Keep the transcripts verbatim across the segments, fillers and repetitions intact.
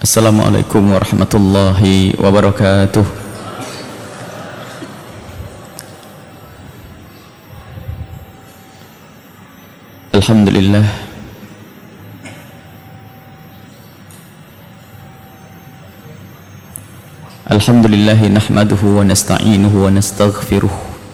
Assalamualaikum warahmatullahi wabarakatuh. Alhamdulillah, Alhamdulillah nahmaduhu wa nasta'inuhu wa nastaghfiruh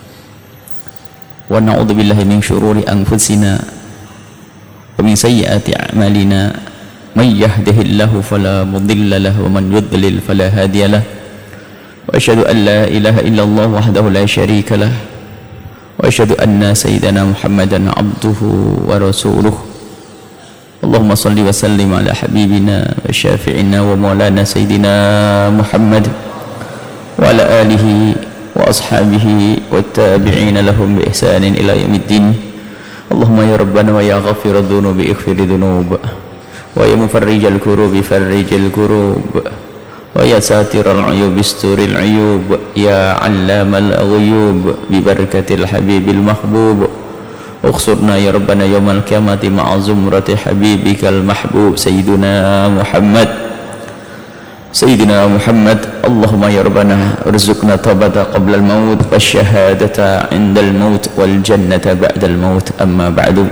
wa na'udzu billahi min syururi anfusina wa min sayyiati a'malina. Man yahdihillahu fala mudilla lahu wa man yudlil fala hadiya lahu. Wa asyhadu an la ilaha illallah wahdahu la syarika lah. Wa asyhadu anna sayyidana Muhammadan abduhu wa rasuluh. Allahumma salli wa sallim ala habibina wa syafi'ina wa maulana sayyidina Muhammad wa ala alihi wa ashabihi wa tabi'ina lahum bi ihsanin ila yaumiddin. Allahumma ya rabbana wa ya ghafira dhunubi ighfir dhunub wa ya mufarrijal kurubi farrijal kurub wa ya satiral uyub isturil uyub ya allamal ghuyub bi barakatil habibil mahbub ukhsurna ya rabbana yawmal qiyamati ma'a zumrati habibikal mahbub sayyidina Muhammad sayyidina Muhammad. Allahumma ya rabbana urzuqna taubata qabla al-maut wasyahadata 'indal maut wal jannata ba'dal maut. Amma ba'du.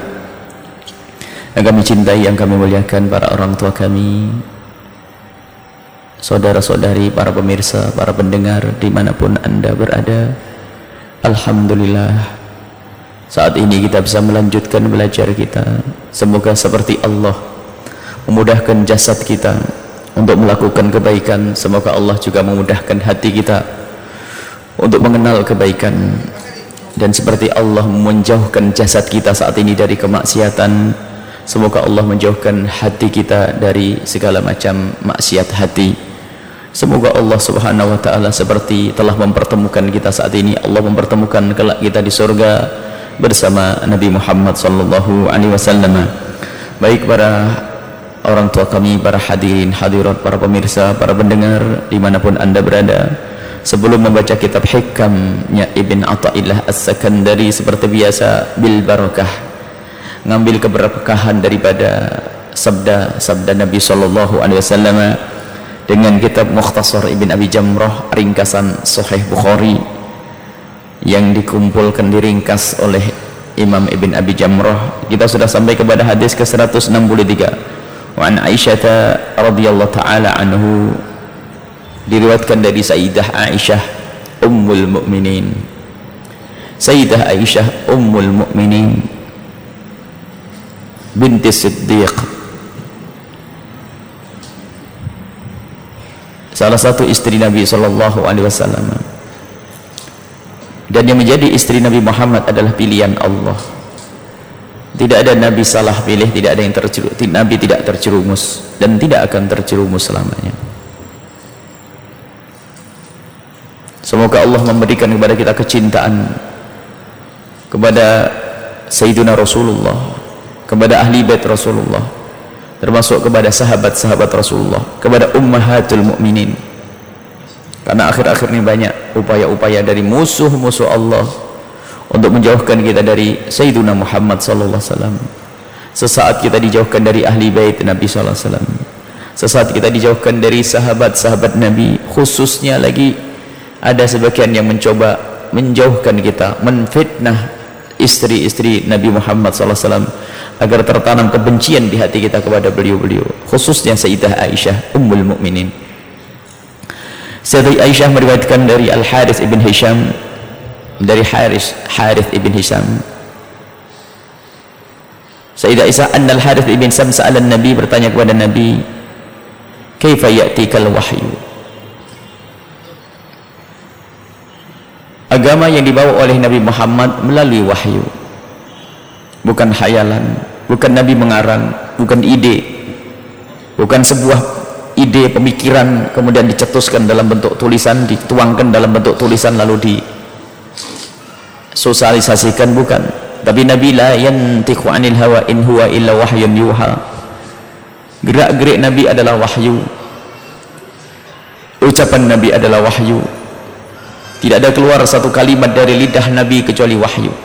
Yang kami cintai, yang kami muliakan, para orang tua kami, saudara-saudari, para pemirsa, para pendengar dimanapun anda berada, Alhamdulillah saat ini kita bisa melanjutkan belajar kita. Semoga seperti Allah memudahkan jasad kita untuk melakukan kebaikan, semoga Allah juga memudahkan hati kita untuk mengenal kebaikan. Dan seperti Allah menjauhkan jasad kita saat ini dari kemaksiatan, semoga Allah menjauhkan hati kita dari segala macam maksiat hati. Semoga Allah subhanahu wa ta'ala seperti telah mempertemukan kita saat ini, Allah mempertemukan kelak kita di surga bersama Nabi Muhammad sallallahu alaihi wasallam. Baik para orang tua kami, para hadirin hadirat, para pemirsa, para pendengar dimanapun anda berada, sebelum membaca kitab hikamnya Ibn Athaillah As-Sakandari, seperti biasa bil barakah, ngambil keberkahan daripada sabda-sabda Nabi sallallahu alaihi wasallam dengan kitab Mukhtasar Ibn Abi Jamrah, ringkasan Sahih Bukhari yang dikumpulkan, diringkas oleh Imam Ibn Abi Jamrah. Kita sudah sampai kepada hadis ke seratus enam puluh tiga. Wa an Aisyah radhiyallahu taala anhu, diriwayatkan dari Sayyidah Aisyah Ummul Mukminin. Sayyidah Aisyah Ummul Mukminin binti Siddiq, salah satu istri Nabi sallallahu alaihi wasallam, dan yang menjadi istri Nabi Muhammad adalah pilihan Allah. Tidak ada Nabi salah pilih, tidak ada yang terjerumus, Nabi tidak terjerumus dan tidak akan terjerumus selamanya. Semoga Allah memberikan kepada kita kecintaan kepada Sayyidina Rasulullah, kepada ahli bait Rasulullah, termasuk kepada sahabat-sahabat Rasulullah, kepada ummahatul mukminin. Karena akhir-akhir ini banyak upaya-upaya dari musuh-musuh Allah untuk menjauhkan kita dari Sayyidina Muhammad sallallahu alaihi wasallam. Sesaat kita dijauhkan dari ahli bait Nabi sallallahu alaihi wasallam, sesaat kita dijauhkan dari sahabat-sahabat Nabi. Khususnya lagi ada sebagian yang mencoba menjauhkan kita, menfitnah istri-istri Nabi Muhammad sallallahu alaihi wasallam agar tertanam kebencian di hati kita kepada beliau-beliau, khususnya Sayyidah Aisyah Ummul Mukminin. Sayyidah Aisyah meriwayatkan dari Al-Harits ibn Hisham, dari Haris Harits ibn Hisham, Sayyidah Aisyah anna Al-Harits ibn Hisham sa'ala Nabi, bertanya kepada Nabi, kaifa ya'tikal wahyu, agama yang dibawa oleh Nabi Muhammad melalui wahyu, bukan khayalan, bukan Nabi mengarang, bukan ide, bukan sebuah ide pemikiran kemudian dicetuskan dalam bentuk tulisan, dituangkan dalam bentuk tulisan lalu disosialisasikan, bukan. Tapi Nabi la yantiqu anil hawa in huwa illa wahyun yuha. Gerak-gerik Nabi adalah wahyu, ucapan Nabi adalah wahyu. Tidak ada keluar satu kalimat dari lidah Nabi kecuali wahyu.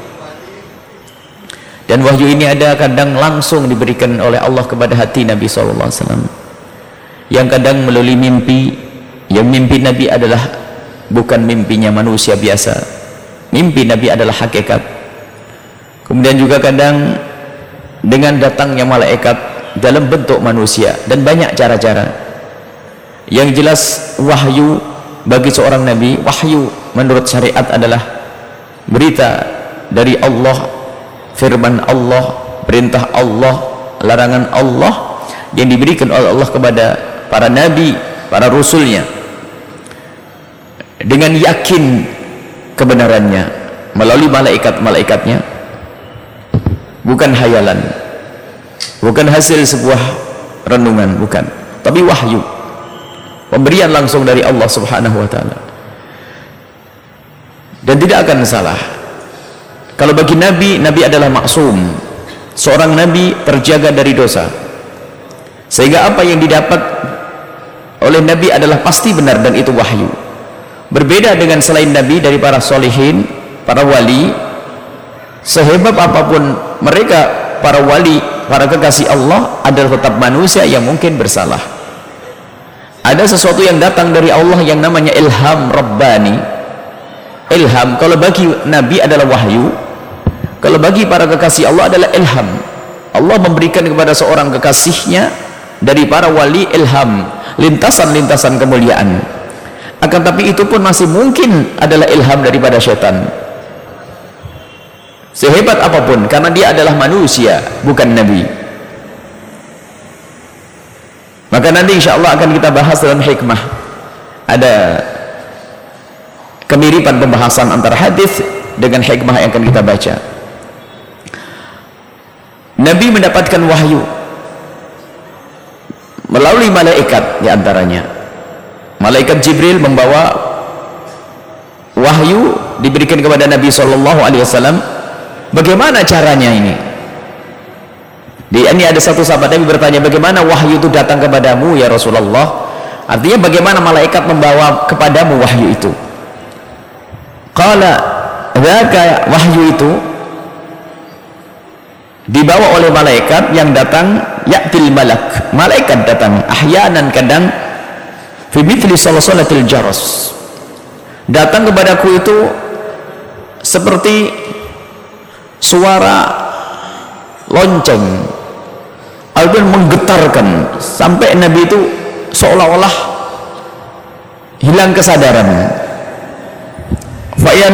Dan wahyu ini ada kadang langsung diberikan oleh Allah kepada hati Nabi sallallahu alaihi wasallam, yang kadang melalui mimpi, yang mimpi Nabi adalah bukan mimpinya manusia biasa, mimpi Nabi adalah hakikat. Kemudian juga kadang dengan datangnya malaikat dalam bentuk manusia, dan banyak cara-cara. Yang jelas wahyu bagi seorang Nabi, wahyu menurut syariat adalah berita dari Allah, firman Allah, perintah Allah, larangan Allah yang diberikan oleh Allah kepada para nabi, para rasulnya dengan yakin kebenarannya melalui malaikat-malaikatnya, bukan hayalan, bukan hasil sebuah renungan, bukan, tapi wahyu, pemberian langsung dari Allah subhanahu wa ta'ala. Dan tidak akan salah kalau bagi Nabi, Nabi adalah maksum, seorang Nabi terjaga dari dosa, sehingga apa yang didapat oleh Nabi adalah pasti benar, dan itu wahyu. Berbeda dengan selain Nabi dari para solihin, para wali, sehebat apapun mereka, para wali, para kekasih Allah adalah tetap manusia yang mungkin bersalah. Ada sesuatu yang datang dari Allah yang namanya ilham rabbani. Ilham kalau bagi Nabi adalah wahyu, kalau bagi para kekasih Allah adalah ilham. Allah memberikan kepada seorang kekasihnya dari para wali ilham, lintasan-lintasan kemuliaan. Akan tapi itu pun masih mungkin adalah ilham daripada syaitan, sehebat apapun, karena dia adalah manusia, bukan Nabi. Maka nanti insya Allah akan kita bahas dalam hikmah, ada kemiripan pembahasan antara hadis dengan hikmah yang akan kita baca. Nabi mendapatkan wahyu melalui malaikat, diantaranya malaikat Jibril membawa wahyu, diberikan kepada Nabi shallallahu alaihi wasallam. Bagaimana caranya ini? Di ini ada satu sahabat Nabi bertanya, bagaimana wahyu itu datang kepadamu ya Rasulullah? Artinya bagaimana malaikat membawa kepadamu wahyu itu? Qala dzaka, wahyu itu dibawa oleh malaikat yang datang, ya'til malak, malaikat datang ahyanan, kadang fi mithli salsalatil jaras, datang kepadaku itu seperti suara lonceng, alban menggetarkan sampai Nabi itu seolah-olah hilang kesadaran. Fayan,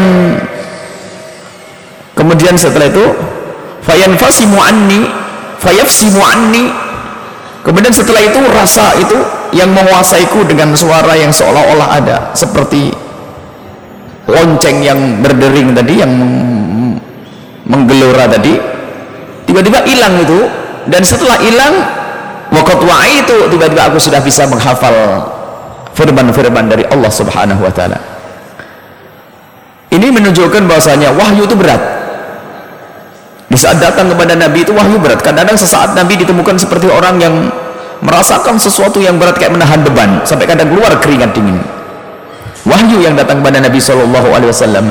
kemudian setelah itu fayan fasimu anni, fayafsimu anni, kemudian setelah itu rasa itu yang menguasaiku dengan suara yang seolah-olah ada seperti lonceng yang berdering tadi, yang menggelora tadi, tiba-tiba hilang itu. Dan setelah hilang, waqat wa'i itu, tiba-tiba aku sudah bisa menghafal firman-firman dari Allah subhanahu wa ta'ala. Ini menunjukkan bahwasanya wahyu itu berat. Di saat datang kepada Nabi itu wahyu berat. Kadang-kadang sesaat Nabi ditemukan seperti orang yang merasakan sesuatu yang berat, kayak menahan beban, sampai kadang keluar keringat dingin. Wahyu yang datang kepada Nabi shallallahu alaihi wasallam,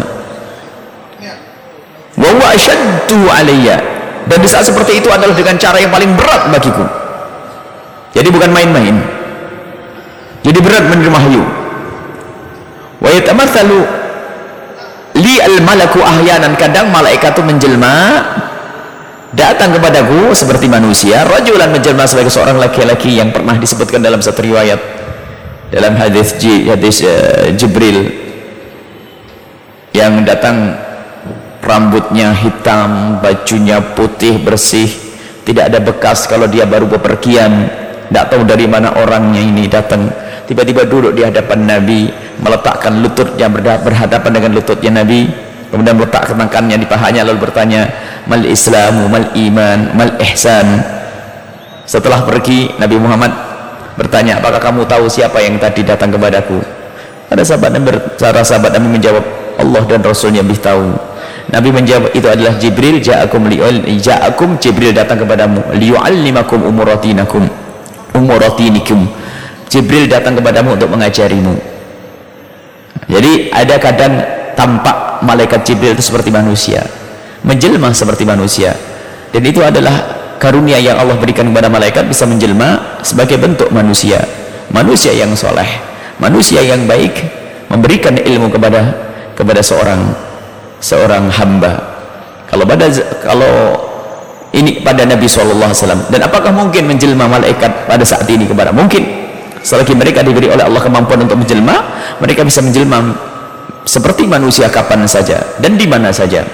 wa huwa ashaddu alayya, dan di saat seperti itu adalah dengan cara yang paling berat bagiku. Jadi bukan main-main, jadi berat menerima wahyu. Wa yatamathalu li al-malaku ahyanan, kadang malaikat itu menjelma datang kepadaku seperti manusia, rajulan, menjelma sebagai seorang laki-laki, yang pernah disebutkan dalam satu riwayat dalam hadis hadis uh, Jibril, yang datang rambutnya hitam, bajunya putih bersih, tidak ada bekas kalau dia baru bepergian, tidak tahu dari mana orangnya ini datang, tiba-tiba duduk di hadapan Nabi, meletakkan lututnya berhadapan dengan lututnya Nabi, kemudian meletakkan tangannya di pahanya, lalu bertanya, mal islamu, mal iman, mal ihsan. Setelah pergi, Nabi Muhammad bertanya, apakah kamu tahu siapa yang tadi datang kepadaku? Ada sahabat Nabi, para sahabat Nabi menjawab, Allah dan Rasulnya lebih tahu. Nabi menjawab, itu adalah Jibril, ja'akum li'ul ja'akum Jibril datang kepadamu liyu'allimakum umuratinakum umuratinikum, Jibril datang kepadamu untuk mengajarimu. Jadi ada kadang tampak malaikat Jibril itu seperti manusia, menjelma seperti manusia, dan itu adalah karunia yang Allah berikan kepada malaikat, bisa menjelma sebagai bentuk manusia. manusia yang soleh, manusia yang baik, memberikan ilmu kepada kepada seorang seorang hamba. Kalau pada kalau ini pada Nabi shallallahu alaihi wasallam, dan apakah mungkin menjelma malaikat pada saat ini kepada? Mungkin. Selagi mereka diberi oleh Allah kemampuan untuk menjelma, mereka bisa menjelma seperti manusia kapan saja dan di mana saja.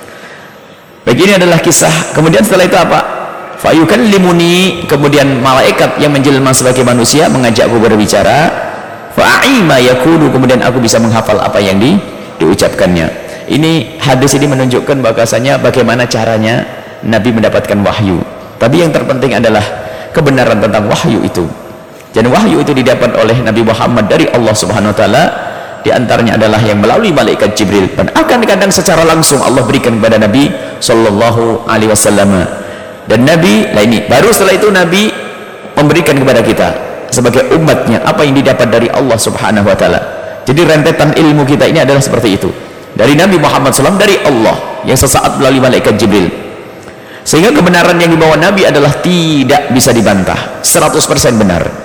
Begini adalah kisah. Kemudian setelah itu apa? Fayukallimuni, kemudian malaikat yang menjelma sebagai manusia mengajakku berbicara. Fa'ima yakulu, kemudian aku bisa menghafal apa yang di, diucapkannya. Ini hadis ini menunjukkan bahwasanya bagaimana caranya Nabi mendapatkan wahyu. Tapi yang terpenting adalah kebenaran tentang wahyu itu. Dan wahyu itu didapat oleh Nabi Muhammad dari Allah Subhanahu wa taala, di antaranya adalah yang melalui malaikat Jibril, dan akan kadang secara langsung Allah berikan kepada Nabi sallallahu alaihi wasallam. Dan Nabi, lah ini baru setelah itu Nabi memberikan kepada kita sebagai umatnya apa yang didapat dari Allah Subhanahu wa taala. Jadi rentetan ilmu kita ini adalah seperti itu. Dari Nabi Muhammad shallallahu alaihi wasallam, dari Allah yang sesaat melalui malaikat Jibril. Sehingga kebenaran yang dibawa Nabi adalah tidak bisa dibantah, seratus persen benar.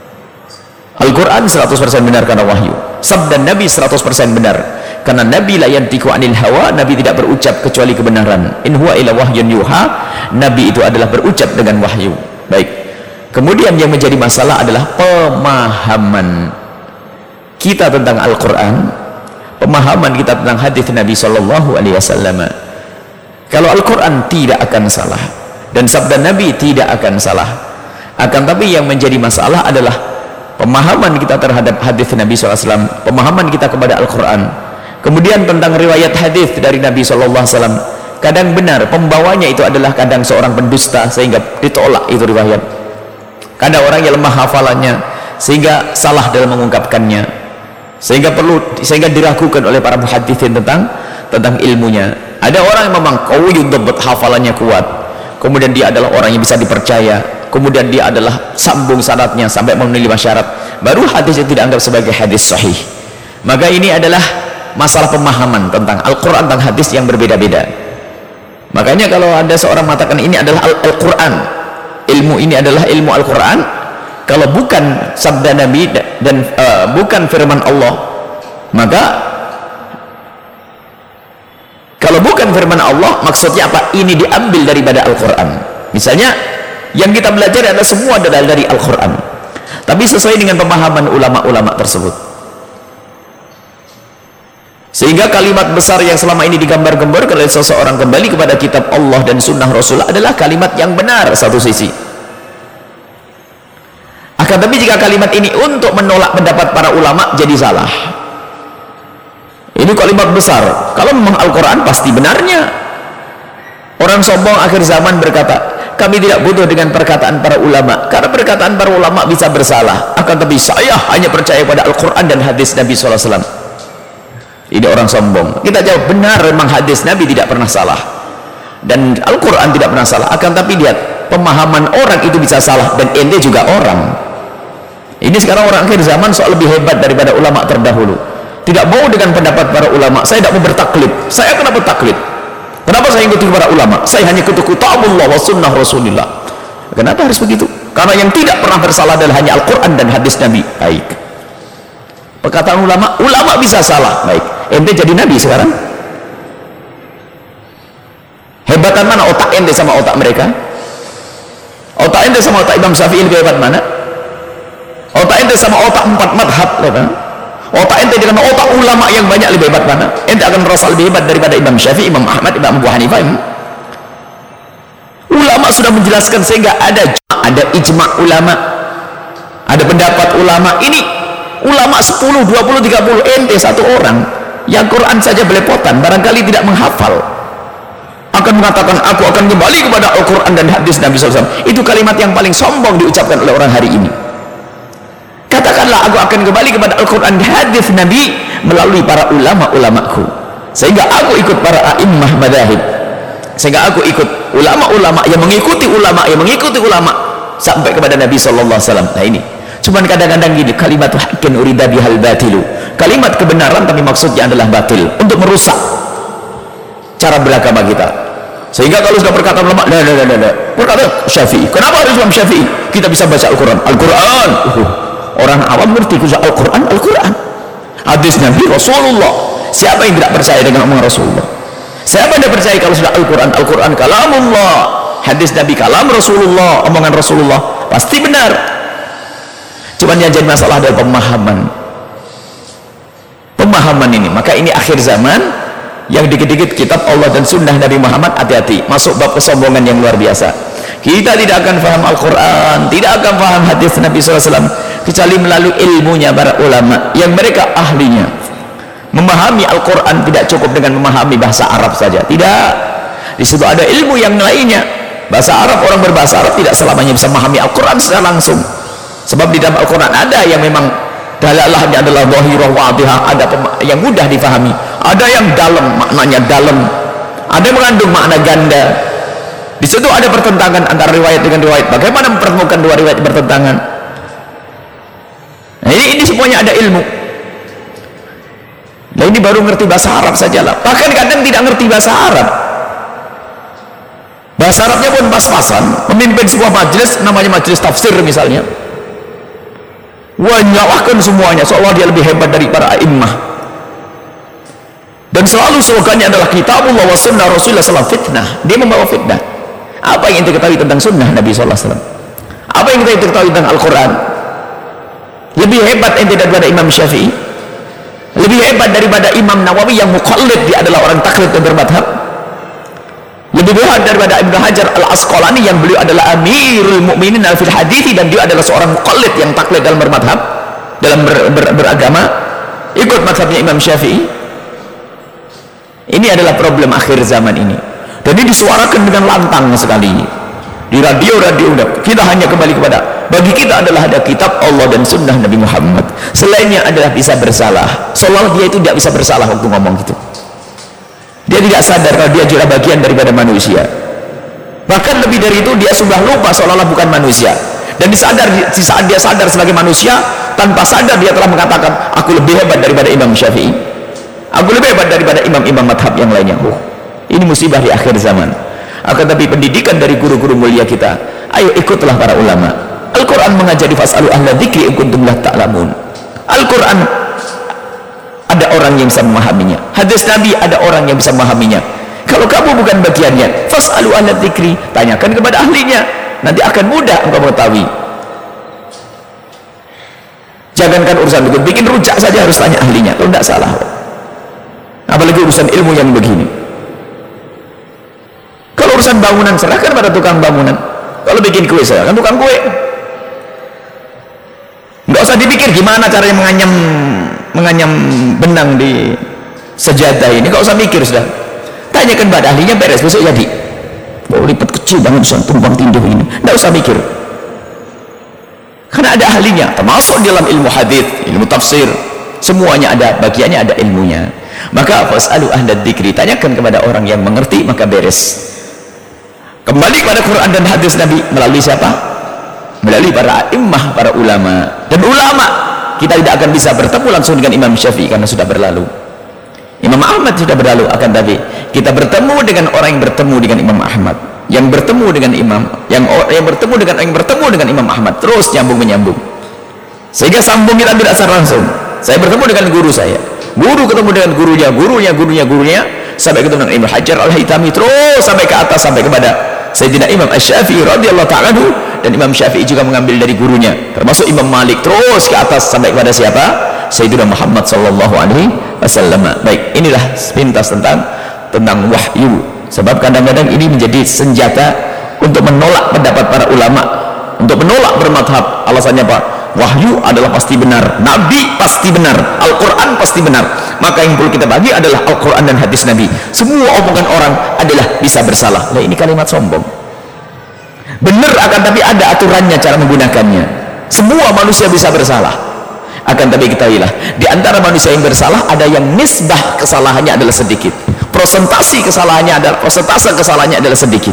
Al-Quran seratus persen benar karena wahyu, sabda Nabi seratus persen benar karena Nabi la yantiqu anil hawa, Nabi tidak berucap kecuali kebenaran. In huwa illa wahyun yuha, Nabi itu adalah berucap dengan wahyu. Baik, kemudian yang menjadi masalah adalah pemahaman kita tentang Al-Quran, pemahaman kita tentang hadis Nabi sallallahu alaihi wasallam. Kalau Al-Quran tidak akan salah dan sabda Nabi tidak akan salah, akan tapi yang menjadi masalah adalah pemahaman kita terhadap hadis Nabi shallallahu alaihi wasallam, pemahaman kita kepada Al-Quran. Kemudian tentang riwayat hadis dari Nabi shallallahu alaihi wasallam, kadang benar pembawanya itu adalah kadang seorang pendusta sehingga ditolak itu riwayat. Kadang orang yang lemah hafalannya sehingga salah dalam mengungkapkannya, sehingga perlu sehingga diragukan oleh para muhaditsin tentang tentang ilmunya. Ada orang yang memang qawiyud dhabt, hafalannya kuat, kemudian dia adalah orang yang bisa dipercaya, kemudian dia adalah sambung syaratnya sampai memenuhi lima syarat, baru hadis itu dianggap sebagai hadis sahih. Maka ini adalah masalah pemahaman tentang Al-Quran, tentang hadis yang berbeda-beda. Makanya kalau ada seorang mengatakan ini adalah Al-Quran, ilmu ini adalah ilmu Al-Quran, kalau bukan sabda Nabi dan uh, bukan firman Allah, maka kalau bukan firman Allah, maksudnya apa? Ini diambil daripada Al-Quran. Misalnya yang kita belajar adalah semua adalah dari Al-Quran, tapi sesuai dengan pemahaman ulama-ulama tersebut, sehingga kalimat besar yang selama ini digambar-gambar oleh seseorang kembali kepada kitab Allah dan sunnah Rasul adalah kalimat yang benar satu sisi. Akan tapi jika kalimat ini untuk menolak pendapat para ulama jadi salah. Ini kalimat besar. Kalau memang Al-Quran pasti benarnya. Orang sombong akhir zaman berkata, kami tidak butuh dengan perkataan para ulama, karena perkataan para ulama bisa bersalah, akan tapi saya hanya percaya pada Al-Quran dan hadis Nabi shallallahu alaihi wasallam. Ini orang sombong. Kita jawab, benar memang hadis Nabi tidak pernah salah dan Al-Quran tidak pernah salah, akan tapi lihat pemahaman orang itu bisa salah, dan ente juga orang. Ini sekarang orang akhir zaman soal lebih hebat daripada ulama terdahulu, tidak mau dengan pendapat para ulama. Saya tidak mau bertaklid. Saya kenapa taklid? Kenapa saya ikuti para ulama? Saya hanya ikuti kitabullah wa sunnah Rasulullah. Kenapa harus begitu? Karena yang tidak pernah bersalah adalah hanya Al-Quran dan hadis Nabi. Baik, perkataan ulama, ulama bisa salah. Baik, ente jadi Nabi sekarang. Hebatan mana otak ente sama otak mereka? Otak ente sama otak Imam Syafi'i lebih hebat mana? Otak ente sama otak empat madhab, otak ente dengan otak ulama yang banyak lebih hebat mana? Ente akan merasa lebih hebat daripada Imam Syafi'i, Imam Ahmad, Imam Abu Hanifah. Ulama sudah menjelaskan sehingga ada ada ijma' ulama, ada pendapat ulama. Ini ulama sepuluh, dua puluh, tiga puluh, ente satu orang yang Quran saja belepotan, barangkali tidak menghafal, akan mengatakan aku akan kembali kepada Al-Quran dan hadis Nabi shallallahu alaihi wasallam. Itu kalimat yang paling sombong diucapkan oleh orang hari ini. Katakanlah aku akan kembali kepada Al-Quran dan hadis Nabi melalui para ulama-ulamaku, sehingga aku ikut para a'immah madahib, sehingga aku ikut ulama-ulama yang mengikuti ulama yang mengikuti ulama sampai kepada Nabi shallallahu alaihi wasallam. Nah ini cuman kadang-kadang gini, kalimat haqqin urida bihal batilu, kalimat kebenaran tapi maksudnya adalah batil, untuk merusak cara beragama kita. Sehingga kalau sudah berkata ulama, nah, nah, nah, nah, nah. berkata Syafi'i, kenapa harus Imam Syafi'i? Kita bisa baca Al-Quran, Al-Quran uh, Orang awam ngerti Al-Quran, Al-Quran. Hadis Nabi Rasulullah. Siapa yang tidak percaya dengan omongan Rasulullah? Siapa yang tidak percaya kalau sudah Al-Quran, Al-Quran kalamullah, hadis Nabi kalam Rasulullah, omongan Rasulullah, pasti benar. Cuman yang jadi masalah adalah pemahaman. Pemahaman ini, maka ini akhir zaman yang dikit-dikit kitab Allah dan sunnah Nabi Muhammad, hati-hati, masuk bab kesombongan yang luar biasa. Kita tidak akan faham Al-Quran, tidak akan faham hadis Nabi shallallahu alaihi wasallam kecuali melalui ilmunya para ulama yang mereka ahlinya. Memahami Al-Quran tidak cukup dengan memahami bahasa Arab saja, tidak. Di situ ada ilmu yang lainnya. Bahasa Arab, orang berbahasa Arab tidak selamanya bisa memahami Al-Quran secara langsung, sebab di dalam Al-Quran ada yang memang dalalahnya adalah dhahirah wadihah, ada yang mudah difahami, ada yang dalam, maknanya dalam, ada yang mengandung makna ganda. Di situ ada pertentangan antara riwayat dengan riwayat. Bagaimana mempertemukan dua riwayat bertentangan? Nah, ini, ini semuanya ada ilmu. Nah, ini baru ngerti bahasa Arab sajalah. Bahkan kadang tidak ngerti bahasa Arab. Bahasa Arabnya pun pas-pasan. Memimpin sebuah majelis, namanya majelis tafsir misalnya. Wah, nyalahkan semuanya, seolah dia lebih hebat dari para a'immah. Dan selalu slogannya adalah kitabullah wa sunnah Rasulullah sallallahu alaihi wasallam, fitnah. Dia membawa fitnah. Apa yang kita ketahui tentang sunnah Nabi shallallahu alaihi wasallam? Apa yang kita ketahui tentang Al-Quran? Lebih hebat ente daripada Imam Syafi'i? Lebih hebat daripada Imam Nawawi yang muqallid, dia adalah orang taklid dan bermadhab? Lebih hebat daripada Ibnu Hajar Al-Asqalani yang beliau adalah Amirul Mukminin fil Hadithi, dan dia adalah seorang muqallid yang taklid dalam bermadhab, dalam ber, ber, beragama, ikut madhabnya Imam Syafi'i. Ini adalah problem akhir zaman ini, dan ini disuarakan dengan lantang sekali di radio-radio. Kita hanya kembali kepada, bagi kita adalah ada kitab Allah dan sunnah Nabi Muhammad, selainnya adalah bisa bersalah. Seolah dia itu tidak bisa bersalah waktu ngomong gitu. Dia tidak sadar kalau dia juga bagian daripada manusia. Bahkan lebih dari itu, dia sudah lupa seolah-olah bukan manusia. Dan disadar, di saat dia sadar sebagai manusia, tanpa sadar dia telah mengatakan, aku lebih hebat daripada Imam Syafi'i, aku lebih hebat daripada imam-imam madhab yang lainnya. Oh, ini musibah di akhir zaman. Akan tapi pendidikan dari guru-guru mulia kita, ayo ikutlah para ulama. Al-Quran mengajari fas'alu ahla dzikri in kuntum la ta'lamun. Al-Quran ada orang yang bisa memahaminya, hadis Nabi ada orang yang bisa memahaminya. Kalau kamu bukan bagiannya, fas'alu ahla dzikri, tanyakan kepada ahlinya, nanti akan mudah engkau mengetahui. Jangankan urusan bikin, bikin rujak saja harus tanya ahlinya, kalau tidak salah. Apalagi urusan ilmu yang begini. Kalau urusan bangunan, serahkan pada tukang bangunan. Kalau bikin kue, serahkan tukang kue. Nggak usah dipikir gimana caranya menganyam menganyam benang di sejadah ini, nggak usah mikir, sudah tanyakan pada ahlinya, beres, besok jadi. Oh, lipat kecil banget tumpang tindih ini, nggak usah mikir, karena ada ahlinya. Termasuk dalam ilmu hadis, ilmu tafsir, semuanya ada bagiannya, ada ilmunya. Maka fas'alu ahla dzikri, tanyakan kepada orang yang mengerti, maka beres. Kembali kepada Quran dan hadis Nabi melalui siapa? Melalui para imam, para ulama. Dan ulama kita tidak akan bisa bertemu langsung dengan Imam Syafi'i karena sudah berlalu. Imam Ahmad sudah berlalu, akan tapi kita bertemu dengan orang yang bertemu dengan Imam Ahmad, yang bertemu dengan imam, yang yang bertemu dengan yang bertemu dengan Imam Ahmad, terus nyambung menyambung, sehingga sambung kita tidak secara langsung. Saya bertemu dengan guru saya, guru ketemu dengan gurunya, gurunya, gurunya, gurunya, sampai ketemu dengan Ibnu Hajar Al-Haytami, terus sampai ke atas, sampai kepada Sayyidina Imam Asy-Syafi'i radhiyallahu ta'ala anhu. Dan Imam Syafi'i juga mengambil dari gurunya, termasuk Imam Malik, terus ke atas sampai kepada siapa? Sayyidina Muhammad sallallahu alaihi wasallam. Baik, inilah sepintas tentang tentang wahyu. Sebab kadang-kadang ini menjadi senjata untuk menolak pendapat para ulama, untuk menolak bermadhab. Alasannya apa? Wahyu adalah pasti benar, Nabi pasti benar, Al-Quran pasti benar. Maka yang perlu kita bagi adalah Al-Quran dan hadis Nabi. Semua omongan orang adalah bisa bersalah. Nah, ini kalimat sombong. Benar, akan tapi ada aturannya cara menggunakannya. Semua manusia bisa bersalah, akan tapi ketahuilah, di antara manusia yang bersalah ada yang nisbah kesalahannya adalah sedikit, prosentasi kesalahannya adalah prosentase kesalahannya adalah sedikit.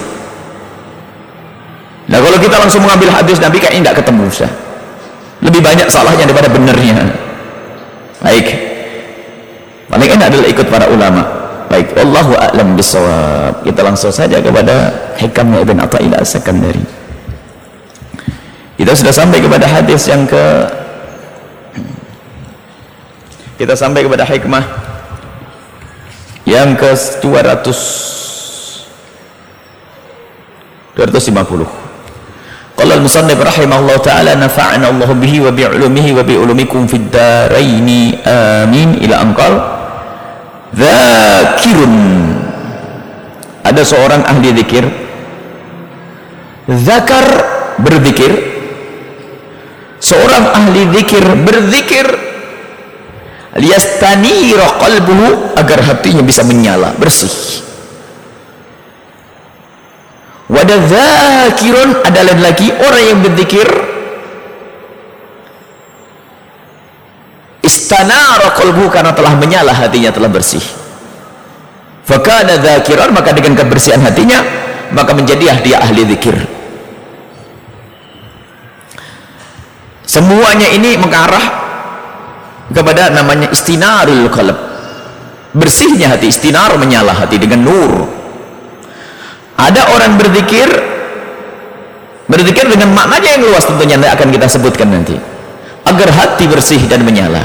Nah, kalau kita langsung mengambil hadis Nabi kayaknya tidak ketemu, sudah lebih banyak salahnya daripada benarnya. Baik, paling enak adalah ikut para ulama. Baik, wallahu a'lam bissawab. Kita langsung saja kepada hikamnya Ibn Athaillah As-Sakandari. Kita sudah sampai kepada hadis yang ke Kita sampai kepada hikmah yang ke dua ratus lima puluh. Qala al-musannif rahimahullah ta'ala nafa'ana Allah bihi wa bi'ulumihi wa bi'ulumikum fid daraini amin ila anqal dzakirun. Ada seorang ahli zikir, zakar berzikir, seorang ahli zikir berzikir liyastanira qalbuhu, agar hatinya bisa menyala, bersih. Wada zakirun, ada lain lagi orang yang berzikir istanara qalbuhu, karena telah menyala hatinya, telah bersih. Fakana zakiran, maka dengan kebersihan hatinya maka menjadilah dia ahli zikir. Semuanya ini mengarah kepada namanya istinarul qalb, bersihnya hati. Istinar, menyala hati dengan nur. Ada orang berzikir berzikir dengan maknanya yang luas, tentunya akan kita sebutkan nanti, agar hati bersih dan menyala.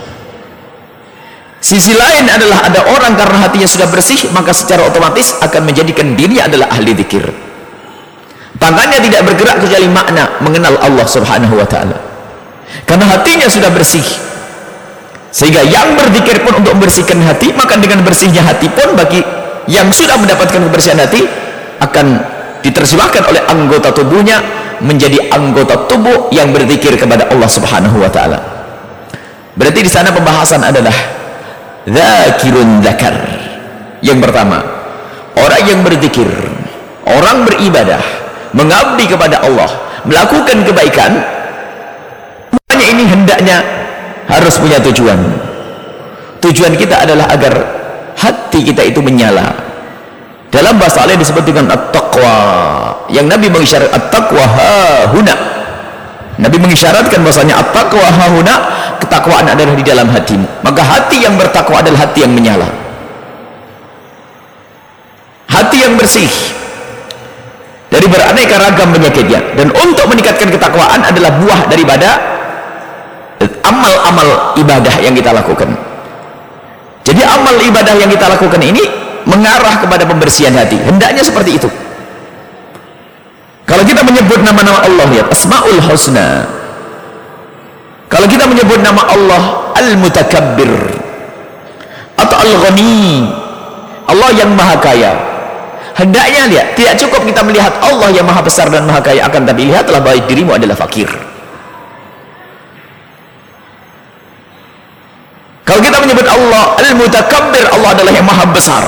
Sisi lain adalah ada orang karena hatinya sudah bersih, maka secara otomatis akan menjadikan dirinya adalah ahli zikir. Tangannya tidak bergerak kecuali makna mengenal Allah subhanahu wa ta'ala, karena hatinya sudah bersih. Sehingga yang berzikir pun untuk membersihkan hati, maka dengan bersihnya hati pun bagi yang sudah mendapatkan kebersihan hati akan diterjemahkan oleh anggota tubuhnya menjadi anggota tubuh yang berzikir kepada Allah subhanahu wa ta'ala. Berarti di sana pembahasan adalah dzakirun dzakar. Yang pertama, orang yang berzikir, orang beribadah, mengabdi kepada Allah, melakukan kebaikan, semuanya ini hendaknya harus punya tujuan. Tujuan kita adalah agar hati kita itu menyala. Dalam bahasa lain disebut dengan at-taqwa, yang Nabi mengisyarat at-taqwa hahuna. Nabi mengisyaratkan bahasanya at-taqwa hahuna, ketakwaan adalah di dalam hatimu. Maka hati yang bertakwa adalah hati yang menyala, hati yang bersih dari beraneka ragam penyakitnya. Dan untuk meningkatkan ketakwaan adalah buah daripada amal-amal ibadah yang kita lakukan. Jadi amal ibadah yang kita lakukan ini mengarah kepada pembersihan hati, hendaknya seperti itu. Kalau kita menyebut nama-nama Allah, lihat Asmaul Husna. Kalau kita menyebut nama Allah Al-Mutakabbir atau Al-Ghani, Allah yang maha kaya, hendaknya lihat, tidak cukup kita melihat Allah yang maha besar dan maha kaya, akan tapi lihatlah bahwa dirimu adalah fakir. Kalau kita menyebut Allah Al-Mutakabbir, Allah adalah yang maha besar,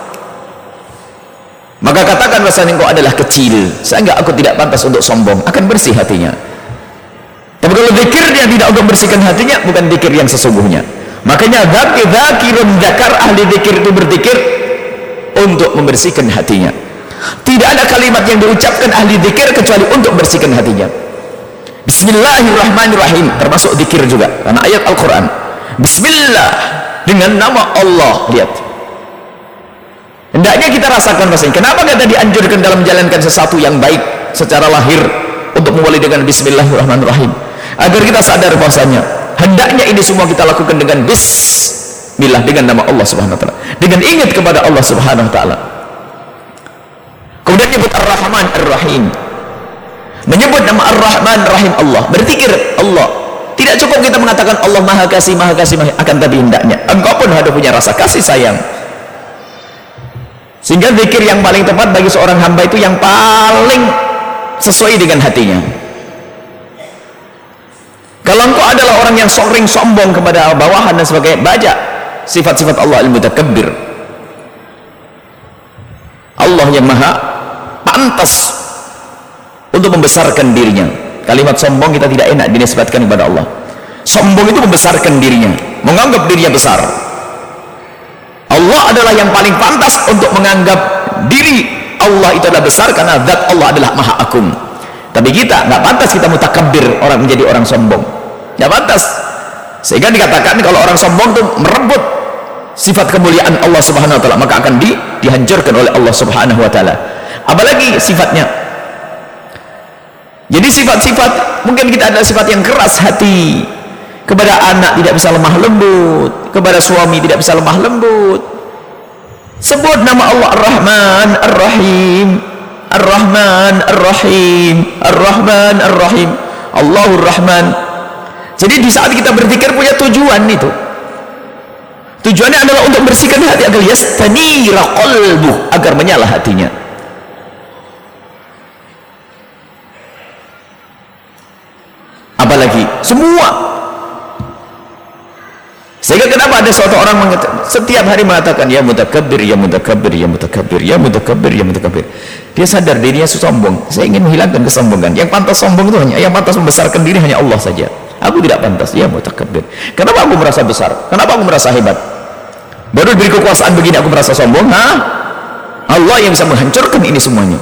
maka katakan bahasanya engkau adalah kecil, sehingga aku tidak pantas untuk sombong, akan bersih hatinya. Tapi kalau zikir dia tidak untuk bersihkan hatinya, bukan zikir yang sesungguhnya. Makanya dzakir dzakirun dzakar, ahli zikir itu berzikir untuk membersihkan hatinya. Tidak ada kalimat yang diucapkan ahli zikir kecuali untuk membersihkan hatinya. Bismillahirrahmanirrahim termasuk zikir juga, karena ayat Al-Quran. Bismillah, dengan nama Allah. Lihat, hendaknya kita rasakan bahasanya. Kenapa kita dianjurkan dalam menjalankan sesuatu yang baik secara lahir untuk memulai dengan Bismillahirrahmanirrahim? Agar kita sadar bahasanya hendaknya ini semua kita lakukan dengan Bismillah, dengan nama Allah subhanahu wa ta'ala, dengan ingat kepada Allah subhanahu wa ta'ala. Kemudian menyebut Ar-Rahman Ar-Rahim, menyebut nama Ar-Rahman Ar-Rahim Allah, berzikir Allah. Tidak cukup kita mengatakan Allah maha kasih, maha kasih, maha, akan tapi hendaknya engkau pun harus punya rasa kasih sayang. Sehingga zikir yang paling tepat bagi seorang hamba itu yang paling sesuai dengan hatinya. Kalau engkau adalah orang yang sering sombong kepada bawahan dan sebagainya, baca sifat-sifat Allah Al-Mutakabbir, Allah yang maha pantas untuk membesarkan dirinya. Kalimat sombong kita tidak enak dinisbatkan kepada Allah. Sombong itu membesarkan dirinya, menganggap dirinya besar. Allah adalah yang paling pantas untuk menganggap diri Allah itu adalah besar, karena zat Allah adalah maha agung. Tapi kita nggak pantas kita mutakabbir, orang menjadi orang sombong, nggak pantas. Sehingga dikatakan kalau orang sombong itu merebut sifat kemuliaan Allah subhanahu wa ta'ala, maka akan di, dihancurkan oleh Allah subhanahu wa ta'ala. Apalagi sifatnya. Jadi sifat-sifat, mungkin kita adalah sifat yang keras hati, kepada anak tidak bisa lemah lembut, kepada suami tidak bisa lemah lembut. Sebut nama Allah Ar-Rahman Ar-Rahim, Ar-Rahman Ar-Rahim, Ar-Rahman Ar-Rahim, Allahur Rahman. Jadi di saat kita berzikir punya tujuan itu. Tujuannya adalah untuk bersihkan hati agar yastanira qalbu, agar menyala hatinya. Apalagi semua. Sehingga kenapa ada suatu orang mengatakan, setiap hari mengatakan ya mutakabbir, ya mutakabbir, ya mutakabbir, ya mutakabbir, ya mutakabbir. Dia sadar dirinya sombong. Saya ingin menghilangkan kesombongan. Yang pantas sombong itu hanya, yang pantas membesarkan diri hanya Allah saja. Aku tidak pantas, ya mutakabbir. Kenapa aku merasa besar? Kenapa aku merasa hebat? Baru diberi kekuasaan begini aku merasa sombong? Hah? Allah yang bisa menghancurkan ini semuanya.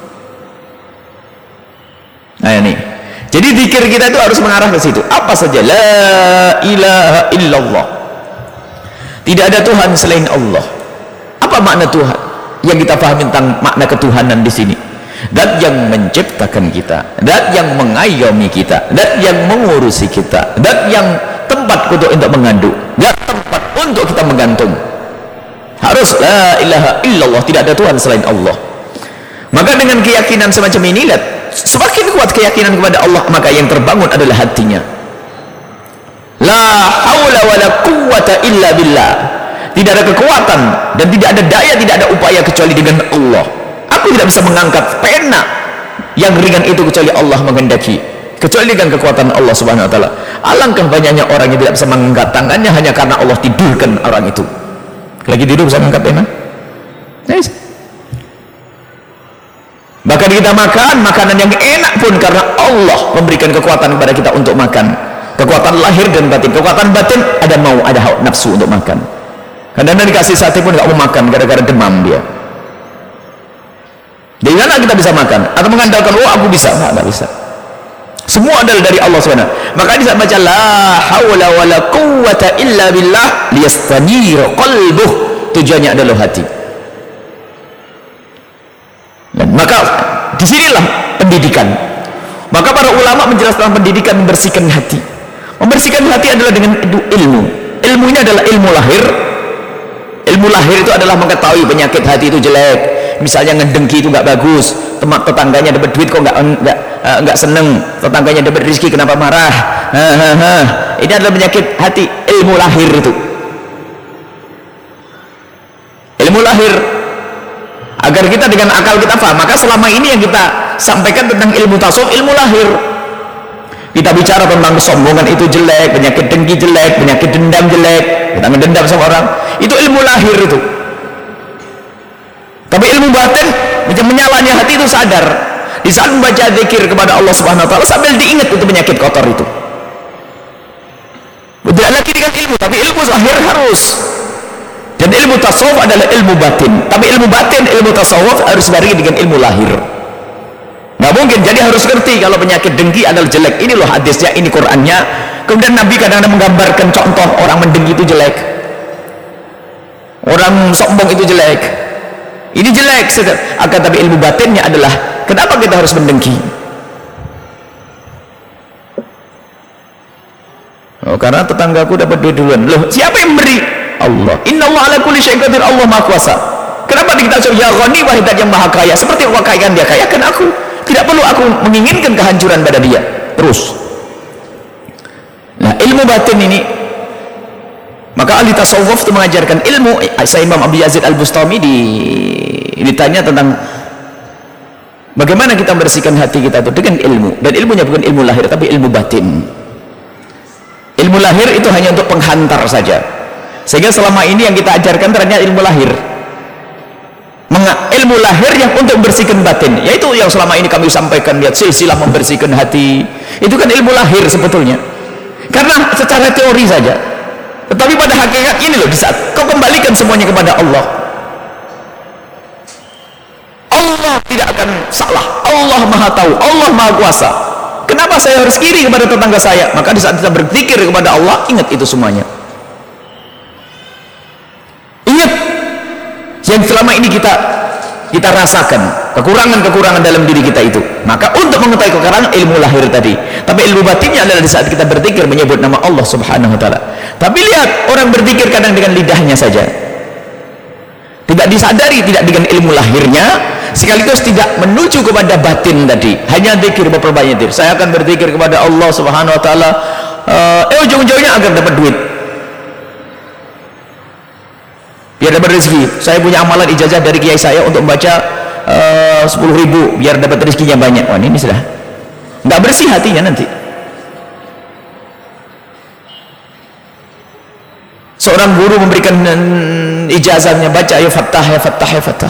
Nah ini. Jadi zikir kita itu harus mengarah ke situ. Apa saja? La ilaha illallah. Tidak ada Tuhan selain Allah. Apa makna Tuhan? Yang kita pahami tentang makna ketuhanan di sini. Dat yang menciptakan kita, dat yang mengayomi kita, dat yang mengurusi kita, dat yang tempat untuk untuk mengadu, dat tempat untuk kita menggantung. Harus la ilaha illallah, tidak ada Tuhan selain Allah. Maka dengan keyakinan semacam ini, lihat, semakin kuat keyakinan kepada Allah, maka yang terbangun adalah hatinya. La haula wala quwwata illa billah. Tidak ada kekuatan dan tidak ada daya, tidak ada upaya kecuali dengan Allah. Aku tidak bisa mengangkat pena yang ringan itu kecuali Allah menghendaki, kecuali dengan kekuatan Allah Subhanahu wa taala. Alangkah banyaknya orang yang tidak bisa mengangkat tangannya hanya karena Allah tidurkan orang itu. Lagi tidur bisa mengangkat pena? Yes. Bahkan kita makan makanan yang enak pun karena Allah memberikan kekuatan kepada kita untuk makan. Kekuatan lahir dan batin. Kekuatan batin ada mau, ada hawa nafsu untuk makan. Kadang-kadang dikasih sate pun nggak mau makan gara-gara demam dia. Dari mana kita bisa makan? Atau mengandalkan, oh aku bisa? Nggak, nggak bisa. Semua adalah dari Allah subhanahu wa taala. Maka bisa baca la haula wala quwwata illa billah liyastanira qalbuh. Tujuannya adalah hati. Dan maka disinilah pendidikan. Maka para ulama menjelaskan pendidikan membersihkan hati. Membersihkan hati adalah dengan ilmu. Ilmunya adalah ilmu lahir. Ilmu lahir itu adalah mengetahui penyakit hati itu jelek. Misalnya ngedengki itu nggak bagus, teman tetangganya dapat duit kok nggak nggak nggak seneng, tetangganya dapat rezeki kenapa marah? Ha, ha, ha. Ini adalah penyakit hati, ilmu lahir itu. Ilmu lahir. Agar kita dengan akal kita paham. Maka selama ini yang kita sampaikan tentang ilmu tasawuf, ilmu lahir. Kita bicara tentang kesombongan itu jelek, penyakit dengki jelek, penyakit dendam jelek, kita ngedendam sama orang, itu ilmu lahir itu. Tapi ilmu batin, macam menyalanya hati itu sadar. Di saat membaca zikir kepada Allah Subhanahu wa taala sambil diingat itu penyakit kotor itu. Tidak lagi dengan ilmu, tapi ilmu zahir harus. Dan ilmu tasawuf adalah ilmu batin. Tapi ilmu batin, ilmu tasawuf harus bareng dengan ilmu lahir. Nggak mungkin, jadi harus ngerti kalau penyakit dengki adalah jelek. Ini loh hadisnya, ini Qur'annya. Kemudian Nabi kadang-kadang menggambarkan contoh orang mendengki itu jelek, orang sombong itu jelek. Ini jelek, akan tapi ilmu batinnya adalah kenapa kita harus mendengki? Oh, karena tetanggaku dapat duit duluan. Loh, siapa yang beri? Allah. Inna Allah ala kulli syai'in qadir. Allah Maha Kuasa. Kenapa kita suruh ya ghani wahidat yang maha kaya? Seperti Allah kayakan dia, kayakan aku. Tidak perlu aku menginginkan kehancuran pada dia. Terus. Nah, ilmu batin ini, maka ahli tasawuf itu mengajarkan ilmu. Saya Imam Abu Yazid Al-Bustami di, ditanya tentang bagaimana kita membersihkan hati kita itu dengan ilmu. Dan ilmunya bukan ilmu lahir, tapi ilmu batin. Ilmu lahir itu hanya untuk penghantar saja. Sehingga selama ini yang kita ajarkan ternyata ilmu lahir. Menga, ilmu lahir yang untuk membersihkan batin, yaitu yang selama ini kami sampaikan, lihat silsilah membersihkan hati. Itu kan ilmu lahir sebetulnya. Karena secara teori saja. Tetapi pada hakikat ini loh, di saat kau kembalikan semuanya kepada Allah, Allah tidak akan salah. Allah Maha Tahu, Allah Maha Kuasa. Kenapa saya harus kiri kepada tetangga saya? Maka di saat kita berzikir kepada Allah, ingat itu semuanya. Ingat yang selama ini kita kita rasakan kekurangan-kekurangan dalam diri kita itu. Maka untuk mengetahui kekurangan, ilmu lahir tadi. Tapi ilmu batinnya adalah di saat kita berzikir menyebut nama Allah Subhanahu wa taala. Tapi lihat, orang berzikir kadang dengan lidahnya saja, tidak disadari, tidak dengan ilmu lahirnya, sekaligus tidak menuju kepada batin tadi. Hanya zikir, berperbanyak zikir. Saya akan berzikir kepada Allah Subhanahu wa taala, uh, eh ujung-ujungnya agar dapat duit, biar dapat rezeki. Saya punya amalan ijazah dari kiai saya untuk membaca uh, sepuluh ribu biar dapat rezekinya banyak. Wah, ini sudah nggak bersih hatinya nanti. Seorang guru memberikan ijazahnya, baca ya fattah ya fattah ya fattah,